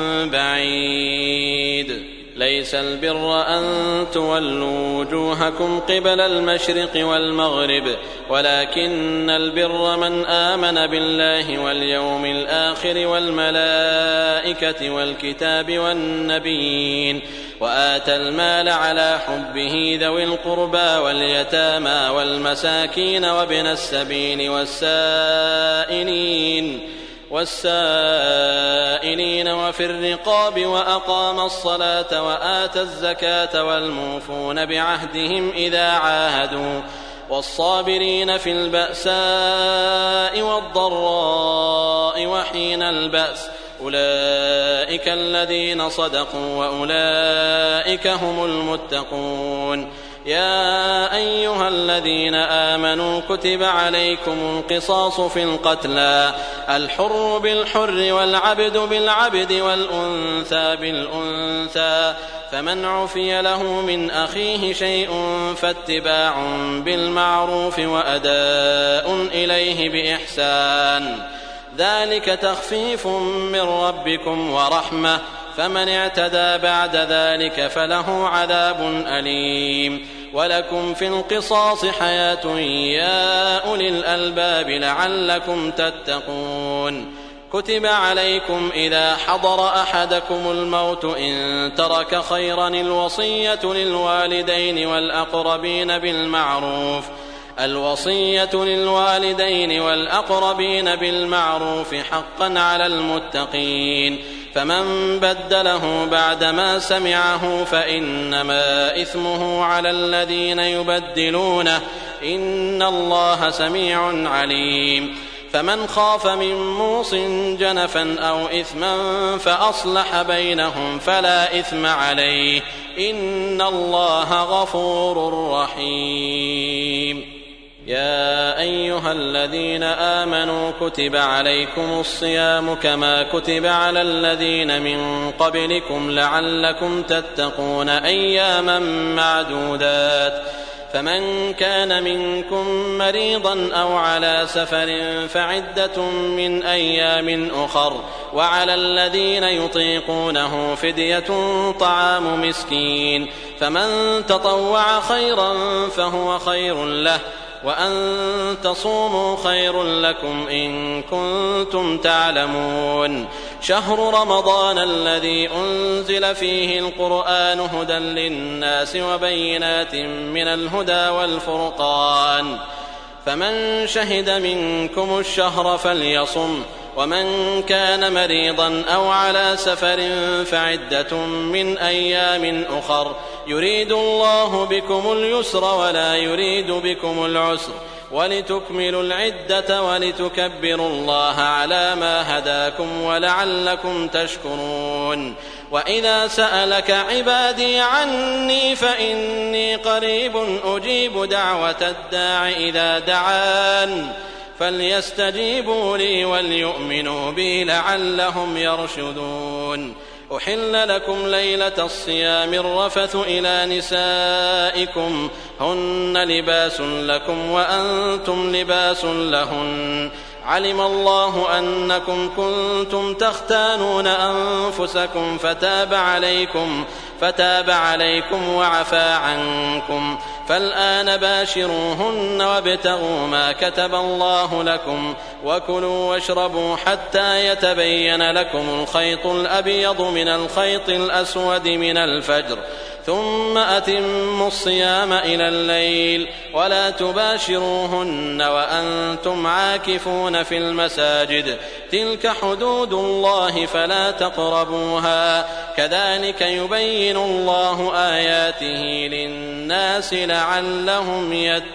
بعيد ليس البر أن تولوا وجوهكم قبل المشرق والمغرب ولكن البر من آمن بالله واليوم الآخر والملائكة والكتاب والنبيين وآتى المال على حبه ذوي القربى واليتامى والمساكين وابن السبيل والسائلين والسائلين وفي الرقاب وأقام الصلاة وآتى الزكاة والموفون بعهدهم إذا عاهدوا والصابرين في البأساء والضراء وحين البأس أولئك الذين صدقوا وأولئك هم المتقون يا أيها الذين آمنوا كتب عليكم القصاص في القتلى الحر بالحر والعبد بالعبد والأنثى بالأنثى فمن عفي له من أخيه شيء فاتباع بالمعروف وأداء إليه بإحسان ذلك تخفيف من ربكم ورحمة فمن اعتدى بعد ذلك فله عذاب أليم ولكم في القصاص حياة يا أولي الألباب لعلكم تتقون كتب عليكم إذا حضر أحدكم الموت إن ترك خيرا الوصية للوالدين والأقربين بالمعروف الوصية للوالدين والأقربين بالمعروف حقا على المتقين فمن بدله بعدما سمعه فإنما إثمه على الذين يبدلونه إن الله سميع عليم فمن خاف من موص جنفا أو إثما فأصلح بينهم فلا إثم عليه إن الله غفور رحيم يا أيها الذين آمنوا كتب عليكم الصيام كما كتب على الذين من قبلكم لعلكم تتقون أياما معدودات فمن كان منكم مريضا أو على سفر فعدة من أيام أخر وعلى الذين يطيقونه فدية طعام مسكين فمن تطوع خيرا فهو خير له وأن تصوموا خير لكم إن كنتم تعلمون شهر رمضان الذي أنزل فيه القرآن هدى للناس وبينات من الهدى والفرقان فمن شهد منكم الشهر فليصم ومن كان مريضا أو على سفر فعدة من أيام أخر يريد الله بكم اليسر ولا يريد بكم العسر ولتكملوا العدة ولتكبروا الله على ما هداكم ولعلكم تشكرون وإذا سألك عبادي عني فإني قريب أجيب دعوة الداع إذا دعان فليستجيبوا لي وليؤمنوا بي لعلهم يرشدون أحل لكم ليلة الصيام الرفث إلى نسائكم هن لباس لكم وأنتم لباس لهن علم الله أنكم كنتم تختانون أنفسكم فتاب عليكم فتاب عليكم وعفى عنكم فالآن باشروهن وابتغوا ما كتب الله لكم وكلوا واشربوا حتى يتبين لكم الخيط الأبيض من الخيط الأسود من الفجر ثم أتموا الصيام إلى الليل ولا تباشروهن وأنتم عاكفون في المساجد تلك حدود الله فلا تقربوها كذلك يبين الله آياته للناس لعلهم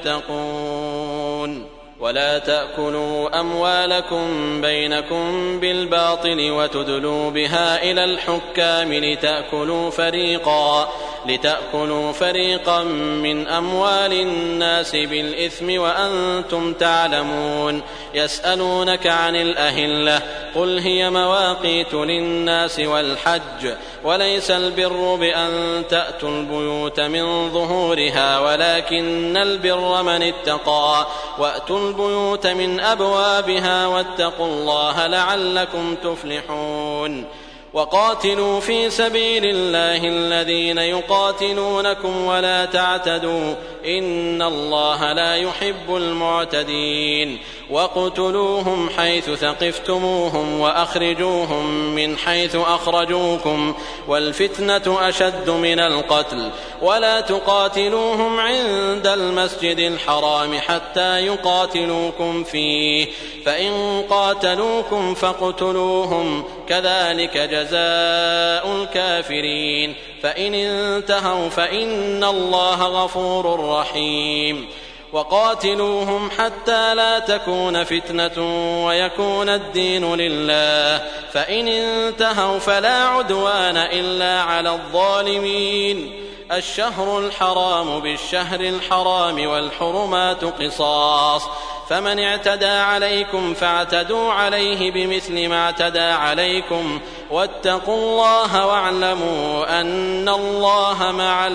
يتقون ولا تأكلوا أموالكم بينكم بالباطل وتدلوا بها إلى الحكام لتأكلوا فريقا لتأكلوا فريقا من أموال الناس بالإثم وأنتم تعلمون يسألونك عن الأهلة قل هي مواقيت للناس والحج وليس البر بأن تأتوا البيوت من ظهورها ولكن البر من اتقى وأتوا البيوت من أبوابها واتقوا الله لعلكم تفلحون وقاتلوا في سبيل الله الذين يقاتلونكم ولا تعتدوا إن الله لا يحب المعتدين وقتلوهم حيث ثقفتموهم وأخرجوهم من حيث أخرجوكم والفتنة أشد من القتل ولا تقاتلوهم عند المسجد الحرام حتى يقاتلوكم فيه فإن قاتلوكم فاقتلوهم كذلك جزاء الكافرين فإن انتهوا فإن الله غفور رحيم وقاتلوهم حتى لا تكون فتنة ويكون الدين لله فإن انتهوا فلا عدوان إلا على الظالمين الشهر الحرام بالشهر الحرام والحرمات قصاص فمن اعتدى عليكم فاعتدوا عليه بمثل ما اعتدى عليكم واتقوا الله واعلموا أن الله مع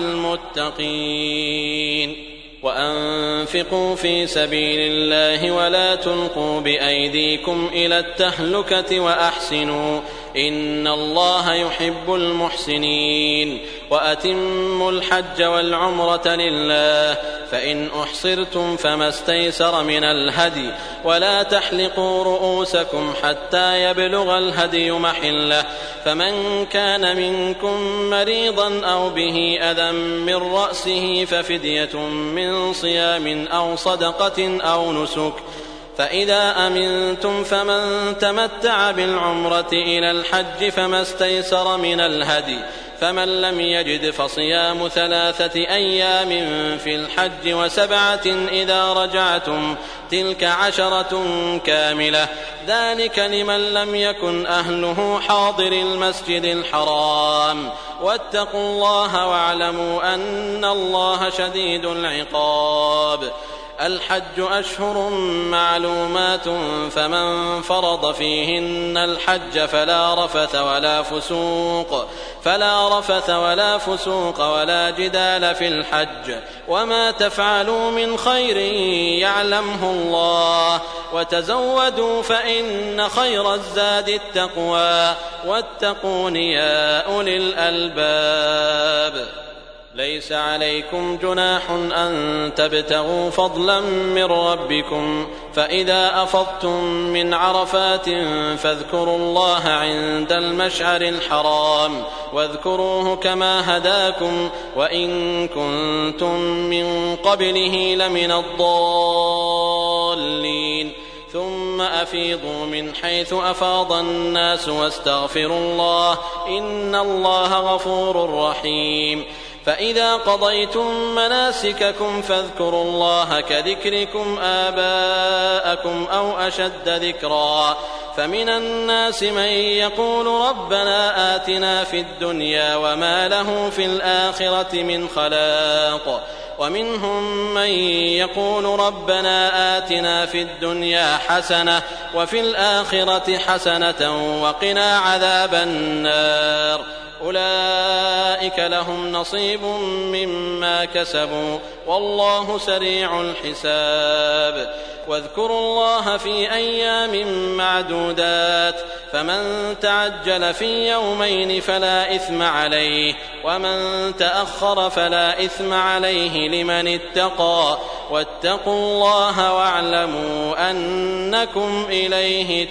المتقين وأنفقوا في سبيل الله ولا تلقوا بأيديكم إلى التهلكة وأحسنوا إن الله يحب المحسنين وأتموا الحج والعمرة لله فإن أحصرتم فما استيسر من الهدي ولا تحلقوا رؤوسكم حتى يبلغ الهدي محله فمن كان منكم مريضا أو به أذى من رأسه ففدية من صيام أو صدقة أو نسك فإذا أمنتم فمن تمتع بالعمرة إلى الحج فما استيسر من الهدي فمن لم يجد فصيام ثلاثة أيام في الحج وسبعة إذا رجعتم تلك عشرة كاملة ذلك لمن لم يكن أهله حاضر المسجد الحرام واتقوا الله واعلموا أن الله شديد العقاب الحج أشهر معلومات فمن فرض فيهن الحج فلا رفث ولا فسوق فلا رفث ولا فسوق ولا جدال في الحج وما تفعلوا من خير يعلمه الله وتزودوا فإن خير الزاد التقوى واتقون يا أولي الألباب ليس عليكم جناح أن تبتغوا فضلا من ربكم فإذا أفضتم من عرفات فاذكروا الله عند المشعر الحرام واذكروه كما هداكم وإن كنتم من قبله لمن الضالين ثم أفيضوا من حيث أفاض الناس واستغفروا الله إن الله غفور رحيم فإذا قضيتم مناسككم فاذكروا الله كذكركم آباءكم أو أشد ذكرا فمن الناس من يقول ربنا آتنا في الدنيا وما له في الآخرة من خلاق ومنهم من يقول ربنا آتنا في الدنيا حسنة وفي الآخرة حسنة وقنا عذاب النار أولئك لهم نصيب مما كسبوا والله سريع الحساب. واذكروا الله في أيام معدودات فمن تعجل في يومين فلا إثم عليه ومن تأخر فلا إثم عليه لمن اتقى واتقوا الله واعلموا أنكم إليه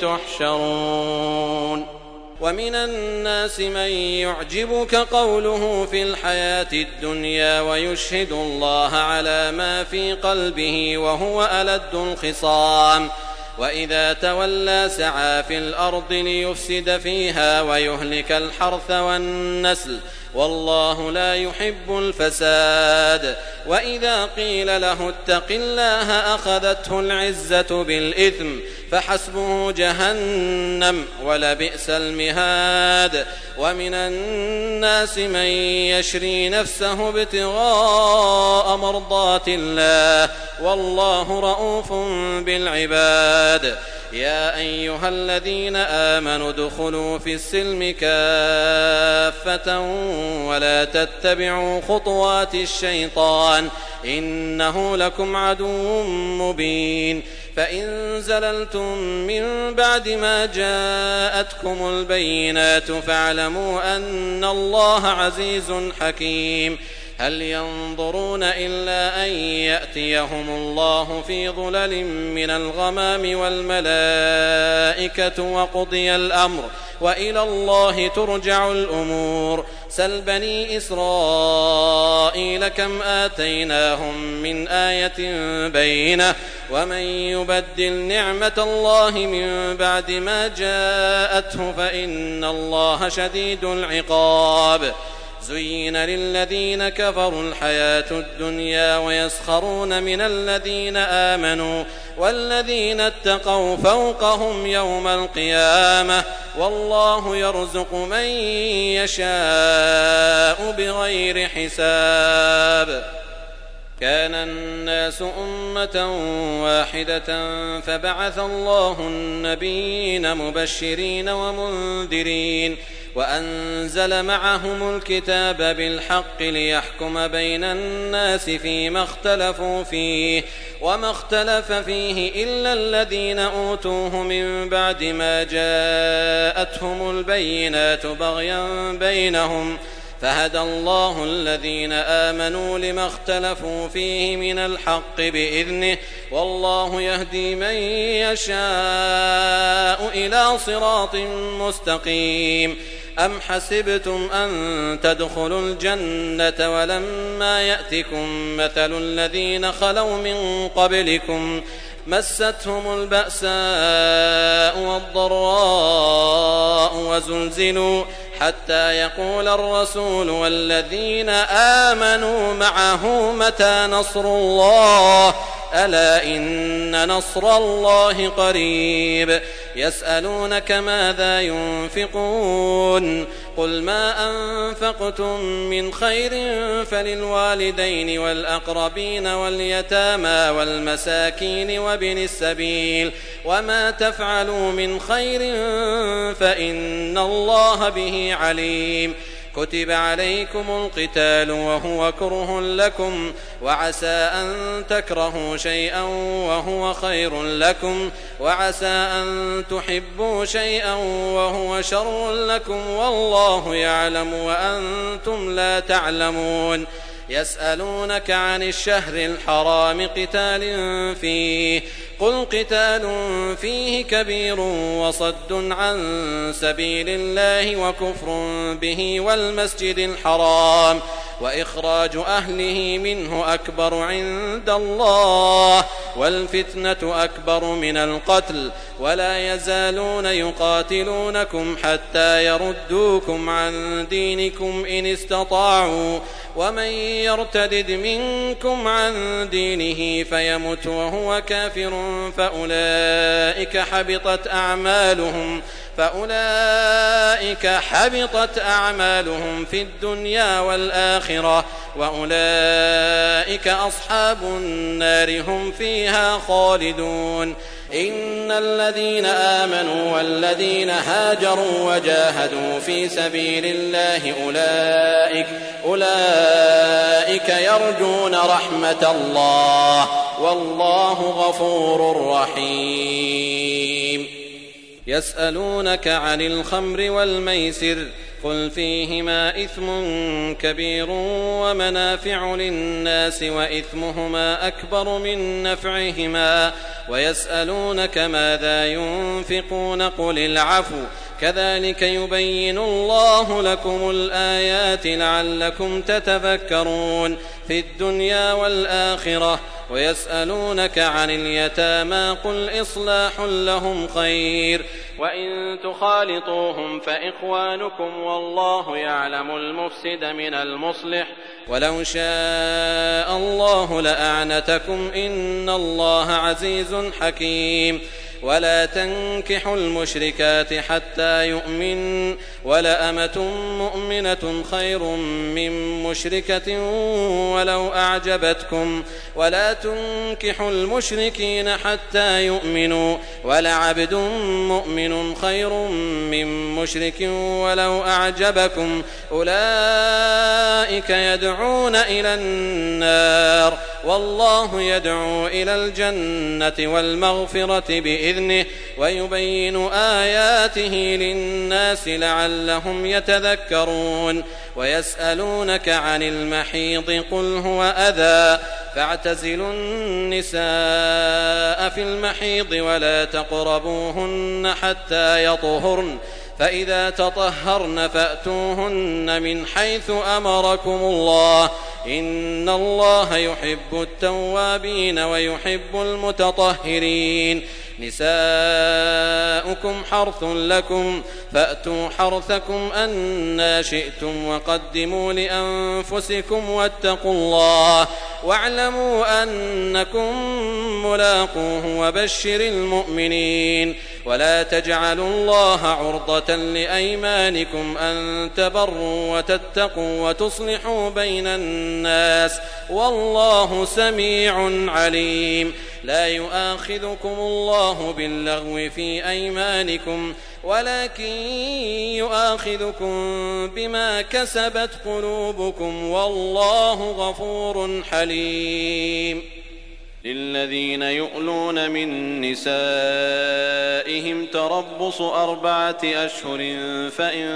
تحشرون. ومن الناس من يعجبك قوله في الحياة الدنيا ويشهد الله على ما في قلبه وهو ألد الخصام وإذا تولى سعى في الأرض ليفسد فيها ويهلك الحرث والنسل والله لا يحب الفساد. وإذا قيل له اتق الله أخذته العزة بالإثم فحسبه جهنم ولبئس المهاد. ومن الناس من يشري نفسه ابتغاء مرضات الله والله رؤوف بالعباد. يا أيها الذين آمنوا ادخلوا في السلم كافة ولا تتبعوا خطوات الشيطان إنه لكم عدو مبين. فإن زللتم من بعد ما جاءتكم البينات فاعلموا أن الله عزيز حكيم. هل ينظرون إلا أن يأتيهم الله في ظلل من الغمام والملائكة وقضي الأمر وإلى الله ترجع الأمور. سل بني إسرائيل كم آتيناهم من آية بينة ومن يبدل نعمة الله من بعد ما جاءته فإن الله شديد العقاب. زين للذين كفروا الحياة الدنيا ويسخرون من الذين آمنوا والذين اتقوا فوقهم يوم القيامة والله يرزق من يشاء بغير حساب. كان الناس أمة واحدة فبعث الله النبيين مبشرين ومنذرين وأنزل معهم الكتاب بالحق ليحكم بين الناس فيما اختلفوا فيه وما اختلف فيه إلا الذين أوتوه من بعد ما جاءتهم البينات بغيا بينهم فهدى الله الذين آمنوا لما اختلفوا فيه من الحق بإذنه والله يهدي من يشاء إلى صراط مستقيم. أم حسبتم أن تدخلوا الجنة ولما يأتكم مثل الذين خلوا من قبلكم مستهم البأساء والضراء وزلزلوا حتى يقول الرسول والذين آمنوا معه متى نصر الله ألا إن نصر الله قريب. يسألونك ماذا ينفقون قل ما أنفقتم من خير فللوالدين والأقربين واليتامى والمساكين وابن السبيل وما تفعلوا من خير فإن الله به عليم. كتب عليكم القتال وهو كره لكم وعسى أن تكرهوا شيئا وهو خير لكم وعسى أن تحبوا شيئا وهو شر لكم والله يعلم وأنتم لا تعلمون. يسألونك عن الشهر الحرام قتال فيه قل قتال فيه كبير وصد عن سبيل الله وكفر به والمسجد الحرام وإخراج أهله منه أكبر عند الله والفتنة أكبر من القتل ولا يزالون يقاتلونكم حتى يردوكم عن دينكم إن استطاعوا ومن يرتدد منكم عن دينه فيمت وهو كافر فأولئك حبطت أعمالهم فأولئك حبطت أعمالهم في الدنيا والآخرة وأولئك أصحاب النار هم فيها خالدون. إن الذين آمنوا والذين هاجروا وجاهدوا في سبيل الله أولئك, أولئك يرجون رحمة الله والله غفور رحيم. يسألونك عن الخمر والميسر قل فيهما إثم كبير ومنافع للناس وإثمهما أكبر من نفعهما ويسألونك ماذا ينفقون قل العفو كذلك يبين الله لكم الآيات لعلكم تتذكرون في الدنيا والآخرة. ويسألونك عن اليتامى قل إصلاح لهم خير وإن تخالطوهم فإخوانكم والله يعلم المفسد من المصلح ولو شاء الله لأعنتكم إن الله عزيز حكيم. ولا تنكحوا المشركات حتى يؤمن ولأمة مؤمنة خير من مشركة ولو أعجبتكم ولا تنكحوا المشركين حتى يؤمنوا ولعبد مؤمن خير من مشرك ولو أعجبكم أولئك يدعون إلى النار والله يدعو إلى الجنة والمغفرة بإذنه ويبين آياته للناس لعلهم يتذكرون. ويسألونك عن المحيض قل هو أذى فاعتزلوا النساء في المحيض ولا تقربوهن حتى يطهرن فإذا تطهرن فأتوهن من حيث أمركم الله إن الله يحب التوابين ويحب المتطهرين. نساؤكم حرث لكم فأتوا حرثكم أنى شئتم وقدموا لأنفسكم واتقوا الله واعلموا أنكم ملاقوه وبشر المؤمنين. ولا تجعلوا الله عرضة لأيمانكم أن تبروا وتتقوا وتصلحوا بين الناس والله سميع عليم. لا يؤاخذكم الله باللغو في أيمانكم ولكن يؤاخذكم بما كسبت قلوبكم والله غفور حليم. للذين يؤلون من نسائهم تربص أربعة أشهر فإن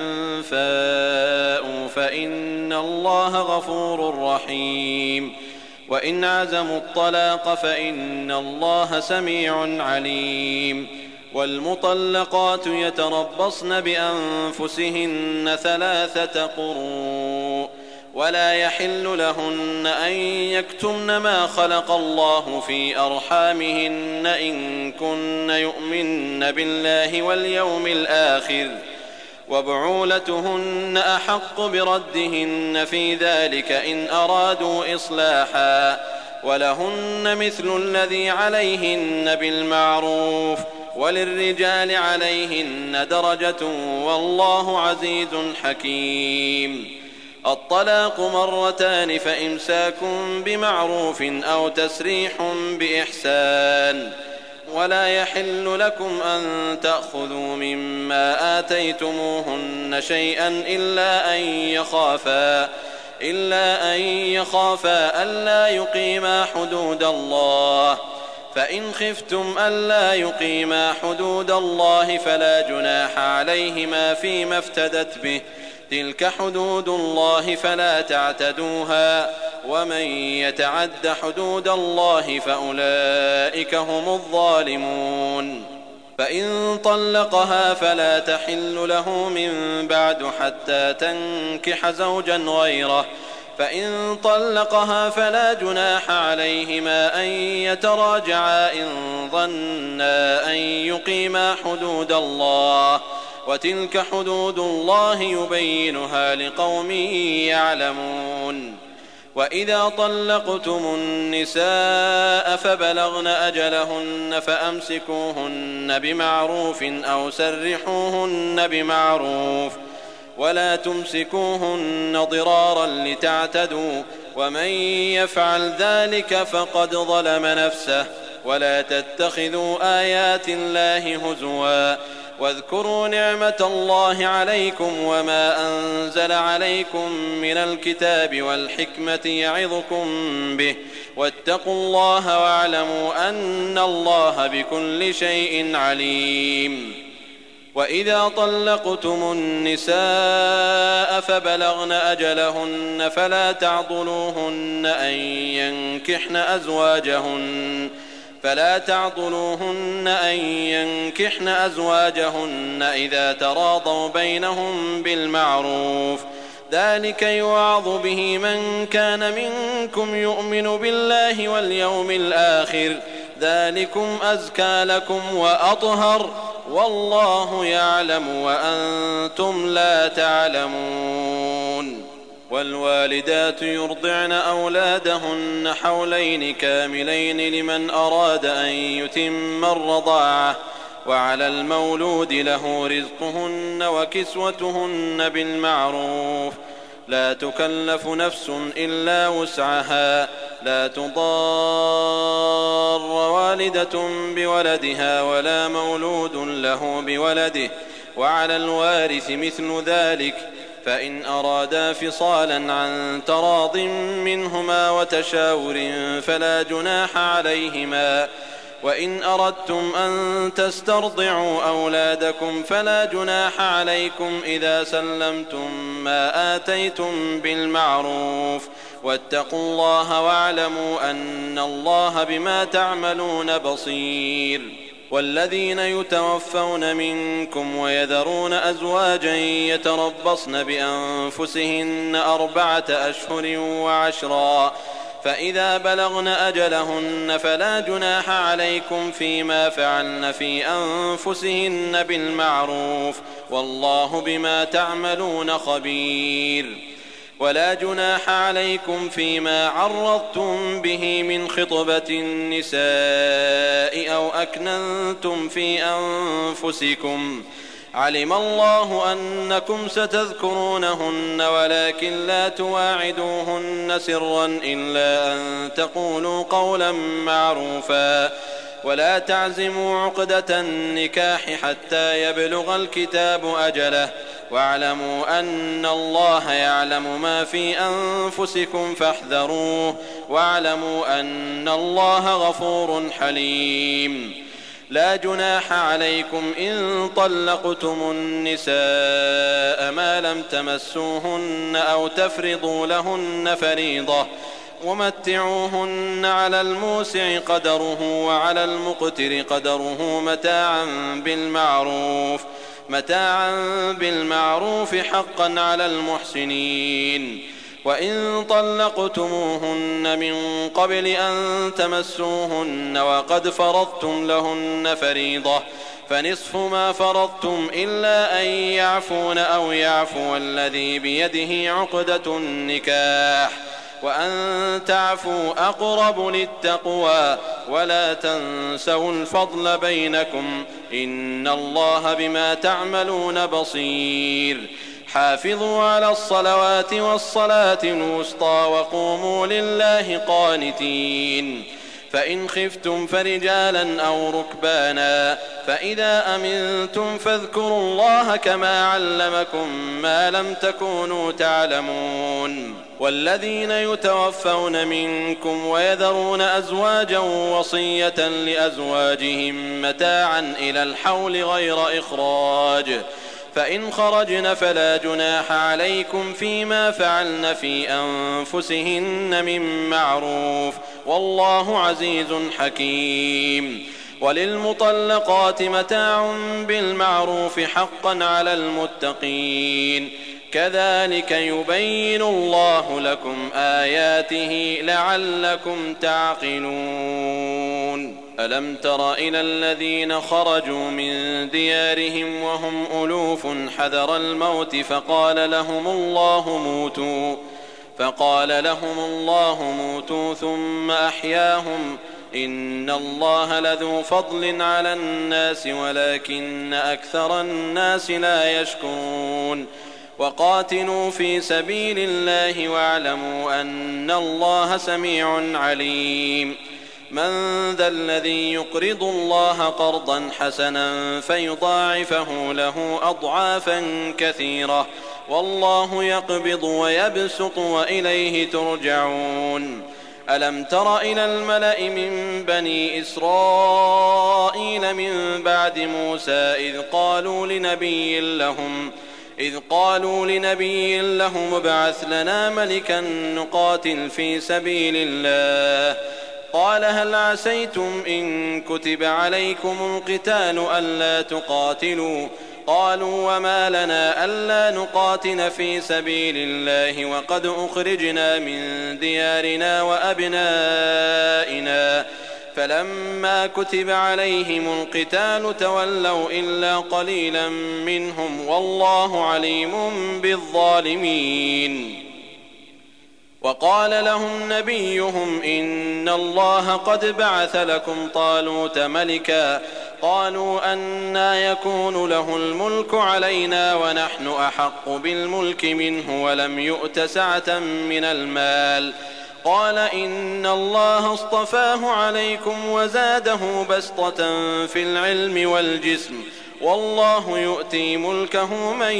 فاءوا فإن الله غفور رحيم. وإن عزموا الطلاق فإن الله سميع عليم. والمطلقات يتربصن بأنفسهن ثلاثة قروء ولا يحل لهن أن يكتمن ما خلق الله في أرحامهن إن كن يؤمن بالله واليوم الآخر وبعولتهن أحق بردهن في ذلك إن أرادوا إصلاحا ولهن مثل الذي عليهن بالمعروف وللرجال عليهن درجة والله عزيز حكيم. الطلاق مرتان فإمساك بمعروف أو تسريح بإحسان. ولا يحل لكم أن تأخذوا مما آتيتموهن شيئا إلا أن يخافا إلا أن يخافا ألا يقيما حدود الله فإن خفتم ألا يقيما حدود الله فلا جناح عليهما فيما افتدت به تلك حدود الله فلا تعتدوها ومن يتعد حدود الله فأولئك هم الظالمون. فإن طلقها فلا تحل له من بعد حتى تنكح زوجا غيره فإن طلقها فلا جناح عليهما أن يتراجعا إن ظنا أن يقيما حدود الله وتلك حدود الله يبينها لقوم يعلمون. وإذا طلقتم النساء فبلغن أجلهن فأمسكوهن بمعروف أو سرحوهن بمعروف ولا تمسكوهن ضرارا لتعتدوا ومن يفعل ذلك فقد ظلم نفسه. ولا تتخذوا آيات الله هزوا واذكروا نعمة الله عليكم وما أنزل عليكم من الكتاب والحكمة يعظكم به واتقوا الله واعلموا أن الله بكل شيء عليم. وإذا طلقتم النساء فبلغن أجلهن فلا تعضلوهن أن ينكحن أزواجهن فلا تعضلوهن أن ينكحن أزواجهن إذا تراضوا بينهم بالمعروف ذلك يوعظ به من كان منكم يؤمن بالله واليوم الآخر ذلكم أزكى لكم وأطهر والله يعلم وأنتم لا تعلمون. والوالدات يرضعن أولادهن حولين كاملين لمن أراد أن يتم الرضاعة وعلى المولود له رزقهن وكسوتهن بالمعروف لا تكلف نفس إلا وسعها لا تضار والدة بولدها ولا مولود له بولده وعلى الوارث مثل ذلك فإن أرادا فصالا عن تراض منهما وتشاور فلا جناح عليهما. وإن أردتم أن تسترضعوا أولادكم فلا جناح عليكم إذا سلمتم ما آتيتم بالمعروف واتقوا الله واعلموا أن الله بما تعملون بصير. والذين يتوفون منكم ويذرون أزواجا يتربصن بأنفسهن أربعة أشهر وعشرا فإذا بلغن أجلهن فلا جناح عليكم فيما فعلن في أنفسهن بالمعروف والله بما تعملون خبير. ولا جناح عليكم فيما عرضتم به من خطبة النساء أو أكننتم في أنفسكم علم الله أنكم ستذكرونهن ولكن لا تواعدوهن سرا إلا أن تقولوا قولا معروفا ولا تعزموا عقدة النكاح حتى يبلغ الكتاب أجله واعلموا أن الله يعلم ما في أنفسكم فاحذروه واعلموا أن الله غفور حليم. لا جناح عليكم إن طلقتم النساء ما لم تمسوهن أو تفرضوا لهن فريضة ومتعوهن على الموسع قدره وعلى المقتر قدره متاعا بالمعروف متاعا بالمعروف حقا على المحسنين. وإن طلقتموهن من قبل أن تمسوهن وقد فرضتم لهن فريضة فنصف ما فرضتم إلا أن يعفون أو يعفو الذي بيده عقدة النكاح وأن تعفوا أقرب للتقوى ولا تنسوا الفضل بينكم إن الله بما تعملون بصير. حافظوا على الصلوات والصلاة الوسطى وقوموا لله قانتين. فإن خفتم فرجالا أو ركبانا فإذا أمنتم فاذكروا الله كما علمكم ما لم تكونوا تعلمون. والذين يتوفون منكم ويذرون أزواجا وصية لأزواجهم متاعا إلى الحول غير إخراج فإن خرجن فلا جناح عليكم فيما فعلن في أنفسهن من معروف والله عزيز حكيم. وللمطلقات متاع بالمعروف حقا على المتقين كذلك يبين الله لكم آياته لعلكم تعقلون. ألم تر إلى الذين خرجوا من ديارهم وهم ألوف حذر الموت فقال لهم الله موتوا فقال لهم الله موتوا ثم أحياهم إن الله لذو فضل على الناس ولكن أكثر الناس لا يشكرون. وقاتلوا في سبيل الله واعلموا أن الله سميع عليم من ذا الذي يقرض الله قرضا حسنا فيضاعفه له أضعافا كثيرة والله يقبض ويبسط وإليه ترجعون ألم تر إلى الملأ من بني إسرائيل من بعد موسى إذ قالوا لنبي لهم إذ قالوا لنبي لهم ابعث لنا ملكا نقاتل في سبيل الله قال هل عسيتم إن كتب عليكم القتال ألا تقاتلوا قالوا وما لنا ألا نقاتل في سبيل الله وقد أخرجنا من ديارنا وأبنائنا فلما كتب عليهم القتال تولوا إلا قليلا منهم والله عليم بالظالمين وقال لهم نبيهم إن الله قد بعث لكم طالوت ملكا قالوا أنى يكون له الملك علينا ونحن أحق بالملك منه ولم يؤت سعة من المال قال إن الله اصطفاه عليكم وزاده بسطة في العلم والجسم والله يؤتي ملكه من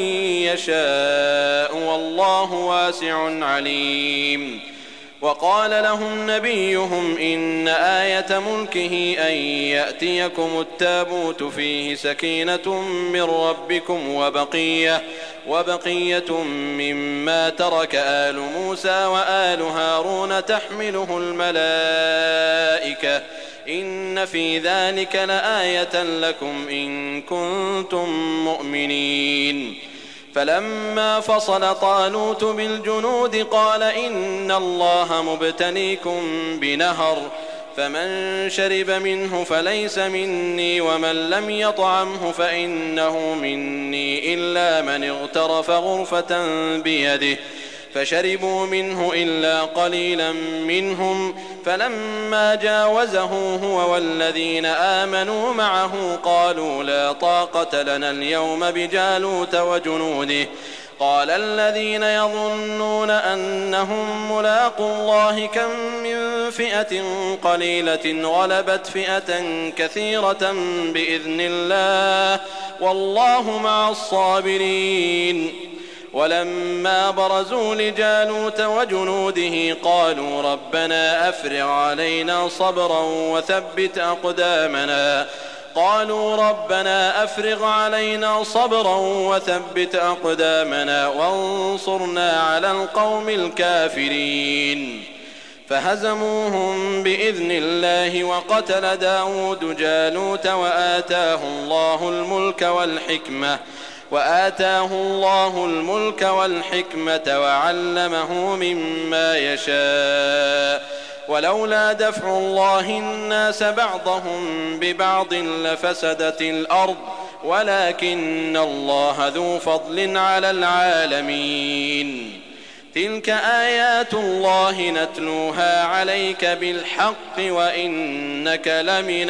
يشاء والله واسع عليم وقال لهم نبيهم إن آية ملكه أن يأتيكم التابوت فيه سكينة من ربكم وبقية وبقية مما ترك آل موسى وآل هارون تحمله الملائكة إن في ذلك لآية لكم إن كنتم مؤمنين فلما فصل طالوت بالجنود قال إن الله مبتليكم بنهر فمن شرب منه فليس مني ومن لم يطعمه فإنه مني إلا من اغترف غرفة بيده فشربوا منه إلا قليلا منهم فلما جاوزه هو والذين آمنوا معه قالوا لا طاقة لنا اليوم بجالوت وجنوده قال الذين يظنون أنهم ملاقوا الله كم من فئة قليلة غلبت فئة كثيرة بإذن الله والله مع الصابرين ولما برزوا لجالوت وجنوده قالوا ربنا أفرغ علينا صبرا وثبت أقدامنا قالوا ربنا أفرغ علينا صبرا وثبت أقدامنا وانصرنا على القوم الكافرين فهزموهم بإذن الله وقتل داود جالوت وآتاه الله الملك والحكمة وآتاه الله الملك والحكمة وعلمه مما يشاء ولولا دفع الله الناس بعضهم ببعض لفسدت الأرض ولكن الله ذو فضل على العالمين تلك آيات الله نتلوها عليك بالحق وإنك لمن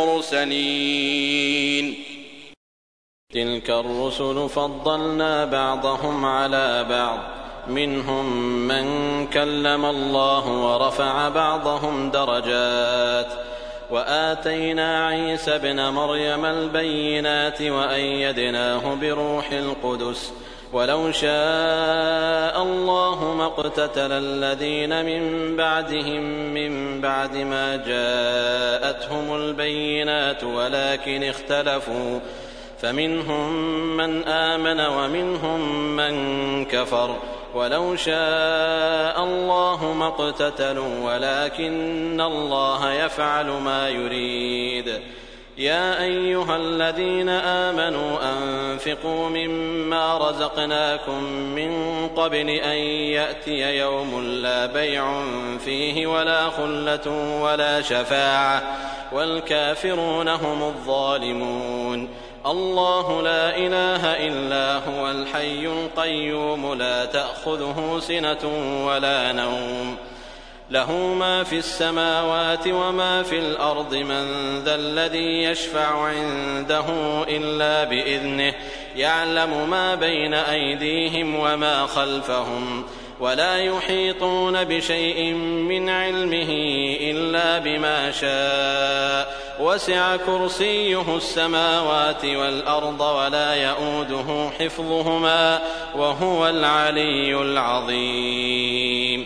المرسلين تلك الرسل فضلنا بعضهم على بعض منهم من كلم الله ورفع بعضهم درجات وآتينا عيسى ابن مريم البينات وأيدناه بروح القدس ولو شاء الله ما اقتتل الذين من بعدهم من بعد ما جاءتهم البينات ولكن اختلفوا فمنهم من آمن ومنهم من كفر ولو شاء الله ما اقتتلوا ولكن الله يفعل ما يريد يا أيها الذين آمنوا أنفقوا مما رزقناكم من قبل أن يأتي يوم لا بيع فيه ولا خلة ولا شفاعة والكافرون هم الظالمون الله لا إله إلا هو الحي القيوم لا تأخذه سنة ولا نوم له ما في السماوات وما في الأرض من ذا الذي يشفع عنده إلا بإذنه يعلم ما بين أيديهم وما خلفهم ولا يحيطون بشيء من علمه إلا بما شاء وسع كرسيه السماوات والأرض ولا يؤوده حفظهما وهو العلي العظيم.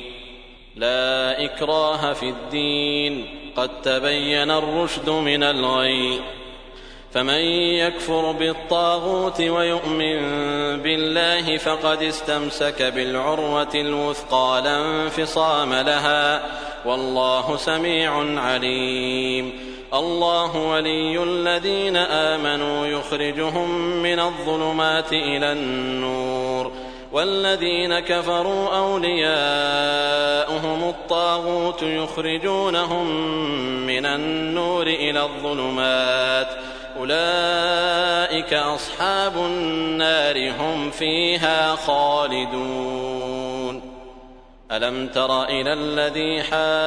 لا إكراه في الدين قد تبين الرشد من الغي فمن يكفر بالطاغوت ويؤمن بالله فقد استمسك بالعروة الوثقى لا انفصام لها والله سميع عليم. الله ولي الذين آمنوا يخرجهم من الظلمات إلى النور والذين كفروا أولياؤهم الطاغوت يخرجونهم من النور إلى الظلمات أولئك أصحاب النار هم فيها خالدون. ألم تر إلى الذي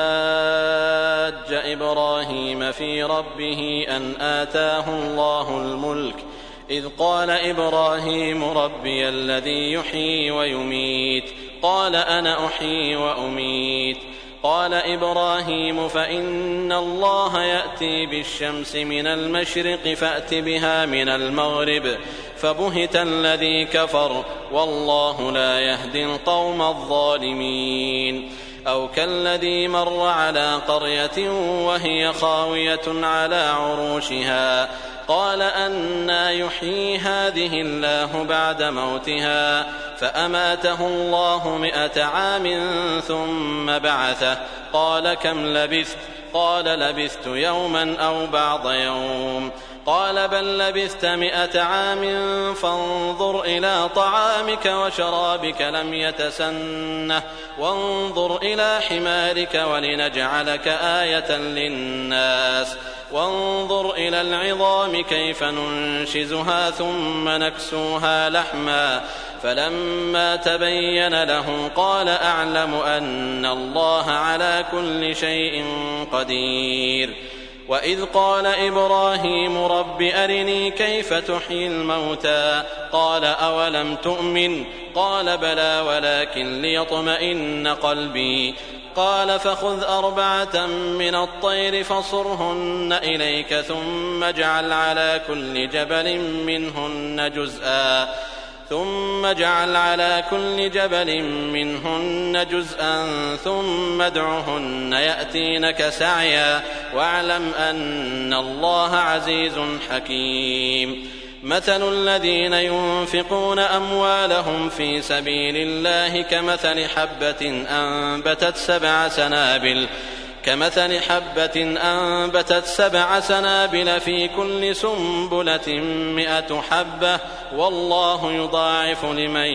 حاج إبراهيم في ربه أن آتاه الله الملك إذ قال إبراهيم ربي الذي يحيي ويميت قال أنا أحيي وأميت قال إبراهيم فإن الله يأتي بالشمس من المشرق فأت بها من المغرب فبهت الذي كفر والله لا يهدي القوم الظالمين. أو كالذي مر على قرية وهي خاوية على عروشها قال أنى يحيي هذه الله بعد موتها فأماته الله مئة عام ثم بعثه قال كم لبثت قال لبثت يوما أو بعض يوم قال بل لبثت مئة عام فانظر إلى طعامك وشرابك لم يتسنه وانظر إلى حمارك ولنجعلك آية للناس وانظر إلى العظام كيف ننشزها ثم نكسوها لحما فلما تبين له قال أعلم أن الله على كل شيء قدير. وإذ قال إبراهيم رب أرني كيف تحيي الموتى قال أولم تؤمن قال بلى ولكن ليطمئن قلبي قال فخذ أربعة من الطير فصرهن إليك ثم اجعل على كل جبل منهن جزءا ثم اجعل على كل جبل منهن جزءا ثم ادعهن يأتينك سعيا واعلم أن الله عزيز حكيم. مثل الذين ينفقون أموالهم في سبيل الله كمثل حبة أنبتت سبع سنابل كمثل حبة أنبتت سبع سنابل في كل سنبلة مئة حبة والله يضاعف لمن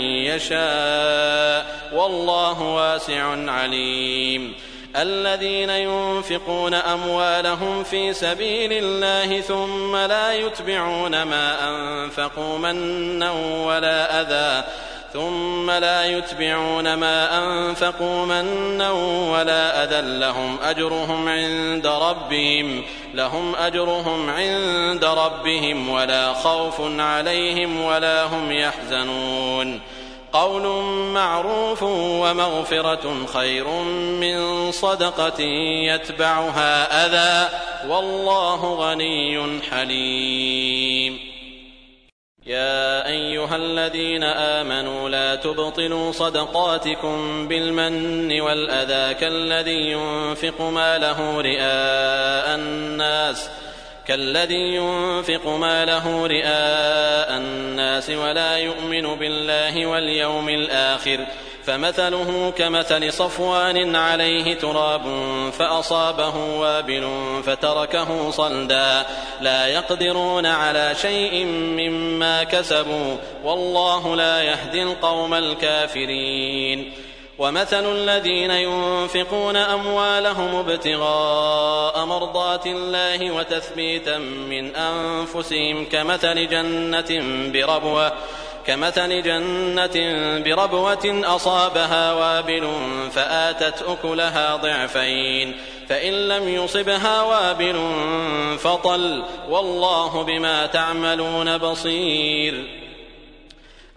يشاء والله واسع عليم. الذين ينفقون أموالهم في سبيل الله ثم لا يتبعون ما أنفقوا منا ولا أذى ثم لا يتبعون ما أنفقوا منا ولا أذى لهم أجرهم عند ربهم لهم أجرهم عند ربهم ولا خوف عليهم ولا هم يحزنون. قول معروف ومغفرة خير من صدقة يتبعها أذى والله غني حليم. يا أيها الذين آمنوا لا تبطلوا صدقاتكم بالمن والأذى كالذي ينفق ماله رئاء الناس كالذي ينفق ماله رئاء الناس ولا يؤمن بالله واليوم الآخر فمثله كمثل صفوان عليه تراب فأصابه وابل فتركه صلدا لا يقدرون على شيء مما كسبوا والله لا يهدي القوم الكافرين. ومثل الذين ينفقون أموالهم ابتغاء مرضات الله وتثبيتا من أنفسهم كمثل جنة بربوة كمثل جنة بربوة أصابها وابل فآتت أكلها ضعفين فإن لم يصبها وابل فطل والله بما تعملون بصير.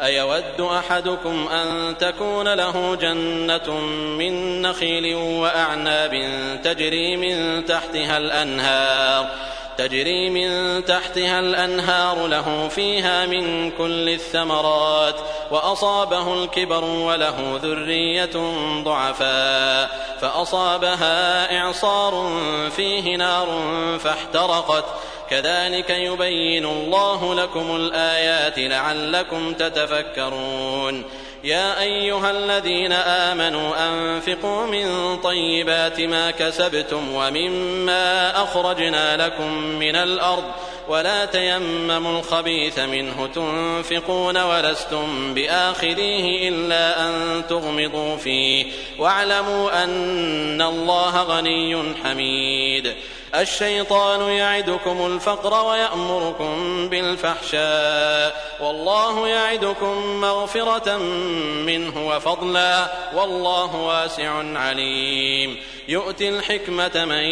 أيود أحدكم أن تكون له جنة من نخيل وأعناب تجري من تحتها الأنهار تجري من تحتها الأنهار له فيها من كل الثمرات وأصابه الكبر وله ذرية ضعفاء فأصابها إعصار فيه نار فاحترقت كذلك يبين الله لكم الآيات لعلكم تتفكرون يا أيها الذين آمنوا أنفقوا من طيبات ما كسبتم ومما أخرجنا لكم من الأرض ولا تيمموا الخبيث منه تنفقون ولستم بآخذيه إلا أن تغمضوا فيه واعلموا أن الله غني حميد الشيطان يعدكم الفقر ويأمركم بالفحشاء والله يعدكم مغفرة منه وفضلا والله واسع عليم يؤتي الحكمة من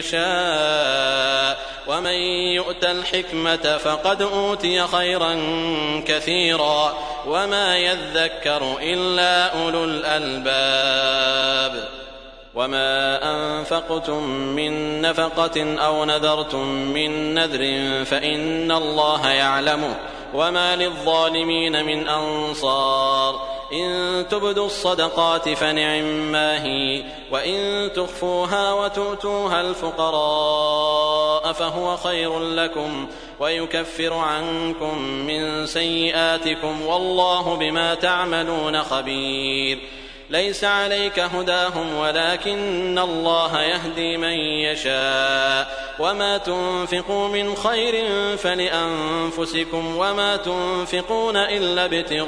يشاء ومن يؤت الحكمة فقد أوتي خيرا كثيرا وما يذكر إلا أولو الألباب وما أنفقتم من نفقة أو نذرتم من نذر فإن الله يعلمه وما للظالمين من أنصار إن تبدوا الصدقات فنعما هي وإن تخفوها وتؤتوها الفقراء فهو خير لكم ويكفر عنكم من سيئاتكم والله بما تعملون خبير ليس عليك هداهم ولكن الله يهدي من يشاء وما تنفقوا من خير فلأنفسكم وما تنفقون إلا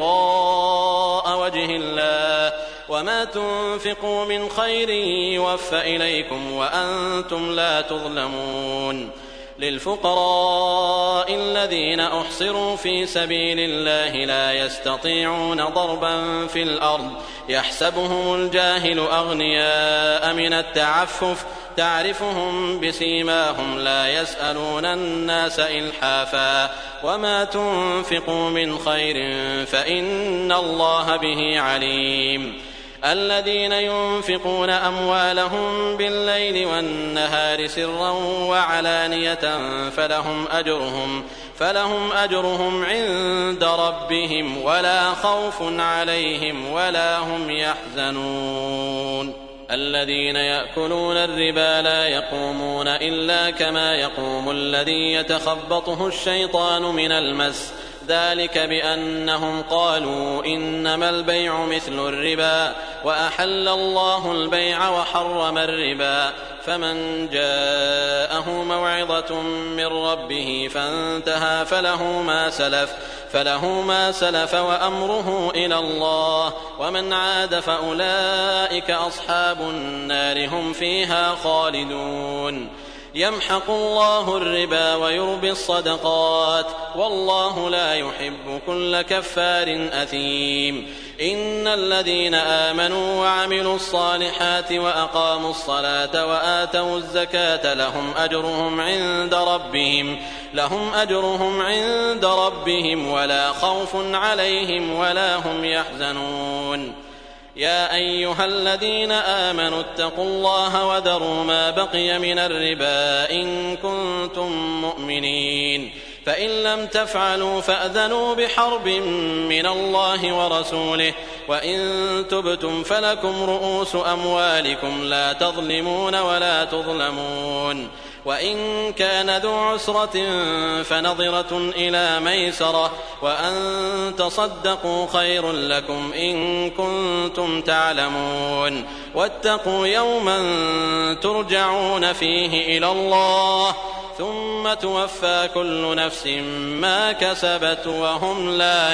ابتغاء وجه الله وما تنفقوا من خير يوفى إليكم وأنتم لا تظلمون للفقراء الذين أحصروا في سبيل الله لا يستطيعون ضربا في الأرض يحسبهم الجاهل أغنياء من التعفف تعرفهم بسيماهم لا يسألون الناس إلحافا وما تنفقوا من خير فإن الله به عليم الذين ينفقون أموالهم بالليل والنهار سرا وعلانية فلهم أجرهم فلهم أجرهم عند ربهم ولا خوف عليهم ولا هم يحزنون الذين يأكلون الربا لا يقومون إلا كما يقوم الذي يتخبطه الشيطان من المس ذلك بأنهم قالوا إنما البيع مثل الربا وأحل الله البيع وحرم الربا فمن جاءه موعظة من ربه فانتهى فله ما سلف فله ما سلف وأمره إلى الله ومن عاد فأولئك أصحاب النار هم فيها خالدون يمحق الله الربا ويربي الصدقات والله لا يحب كل كفار أثيم إن الذين آمنوا وعملوا الصالحات وأقاموا الصلاة وآتوا الزكاة لهم أجرهم عند ربهم لهم أجرهم عند ربهم ولا خوف عليهم ولا هم يحزنون يا أيها الذين آمنوا اتقوا الله وذروا ما بقي من الربا إن كنتم مؤمنين فإن لم تفعلوا فأذنوا بحرب من الله ورسوله وإن تبتم فلكم رؤوس أموالكم لا تظلمون ولا تظلمون وإن كان ذو عسرة فنظرة إلى ميسرة وأن تصدقوا خير لكم إن كنتم تعلمون واتقوا يوما ترجعون فيه إلى الله ثم توفى كل نفس ما كسبت وهم لا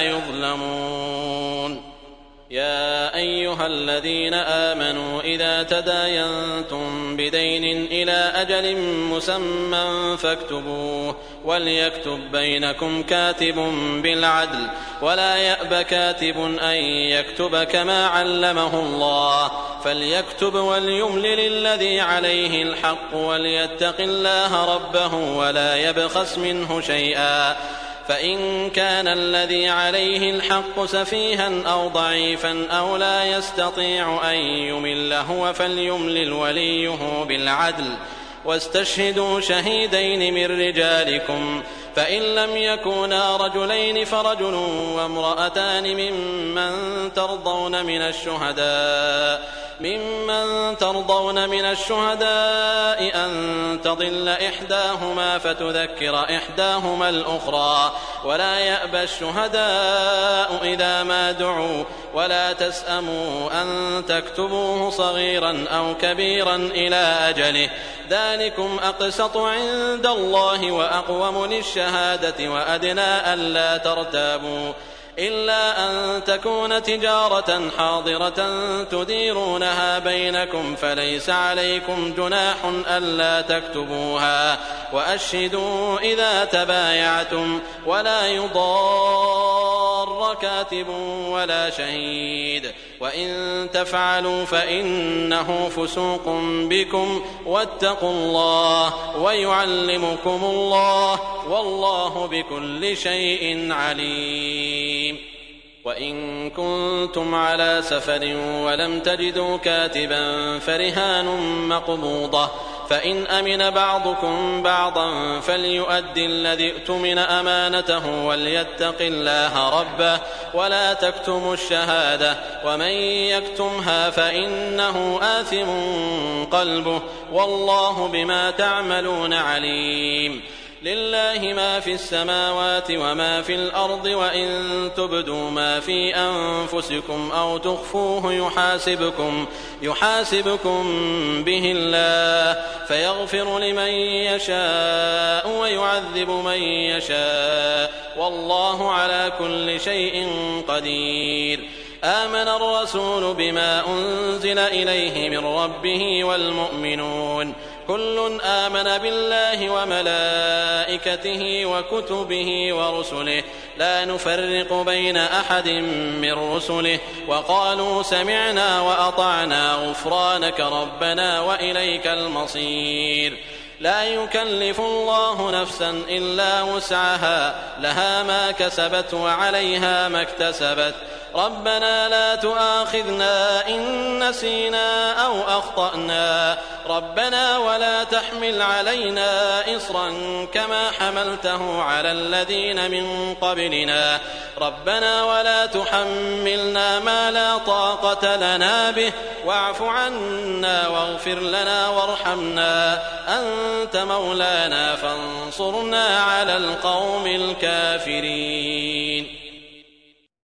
يظلمون يا أيها الذين آمنوا إذا تداينتم بدين إلى أجل مسمى فاكتبوه وليكتب بينكم كاتب بالعدل ولا يأب كاتب أن يكتب كما علمه الله فليكتب وليملل الذي عليه الحق وليتق الله ربه ولا يبخس منه شيئا فإن كان الذي عليه الحق سفيها أو ضعيفا أو لا يستطيع أن يمل هو فليملل وليه بالعدل واستشهدوا شهيدين من رجالكم فإن لم يكونا رجلين فرجل وامرأتان ممن ترضون من الشهداء ممن ترضون من الشهداء أن تضل إحداهما فتذكر إحداهما الأخرى ولا يأبى الشهداء إذا ما دعوا ولا تسأموا أن تكتبوه صغيرا أو كبيرا إلى أجله ذلكم أقسط عند الله وأقوم للشهادة وأدنى ألا ترتابوا إلا أن تكون تجارة حاضرة تديرونها بينكم فليس عليكم جناح ألا تكتبوها وأشهدوا إذا تبايعتم ولا يضار كاتب ولا شهيد وإن تفعلوا فإنه فسوق بكم واتقوا الله ويعلمكم الله والله بكل شيء عليم. وإن كنتم على سفر ولم تجدوا كاتبا فرهان مقبوضة فإن أمن بعضكم بعضا فليؤدي الذي اؤتمن أمانته وليتق الله ربه ولا تكتموا الشهادة ومن يكتمها فإنه آثم قلبه والله بما تعملون عليم. لله ما في السماوات وما في الأرض وإن تبدوا ما في أنفسكم أو تخفوه يحاسبكم, يحاسبكم به الله فيغفر لمن يشاء ويعذب من يشاء والله على كل شيء قدير. آمن الرسول بما أنزل إليه من ربه والمؤمنون كل آمن بالله وملائكته وكتبه ورسله لا نفرق بين أحد من رسله وقالوا سمعنا وأطعنا غفرانك ربنا وإليك المصير. لا يكلف الله نفسا إلا وسعها لها ما كسبت وعليها ما اكتسبت ربنا لا تؤاخذنا إن نسينا أو أخطأنا ربنا ولا تحمل علينا إصرا كما حملته على الذين من قبلنا ربنا ولا تحملنا ما لا طاقة لنا به واعف عنا واغفر لنا وارحمنا أنت مولانا فانصرنا على القوم الكافرين.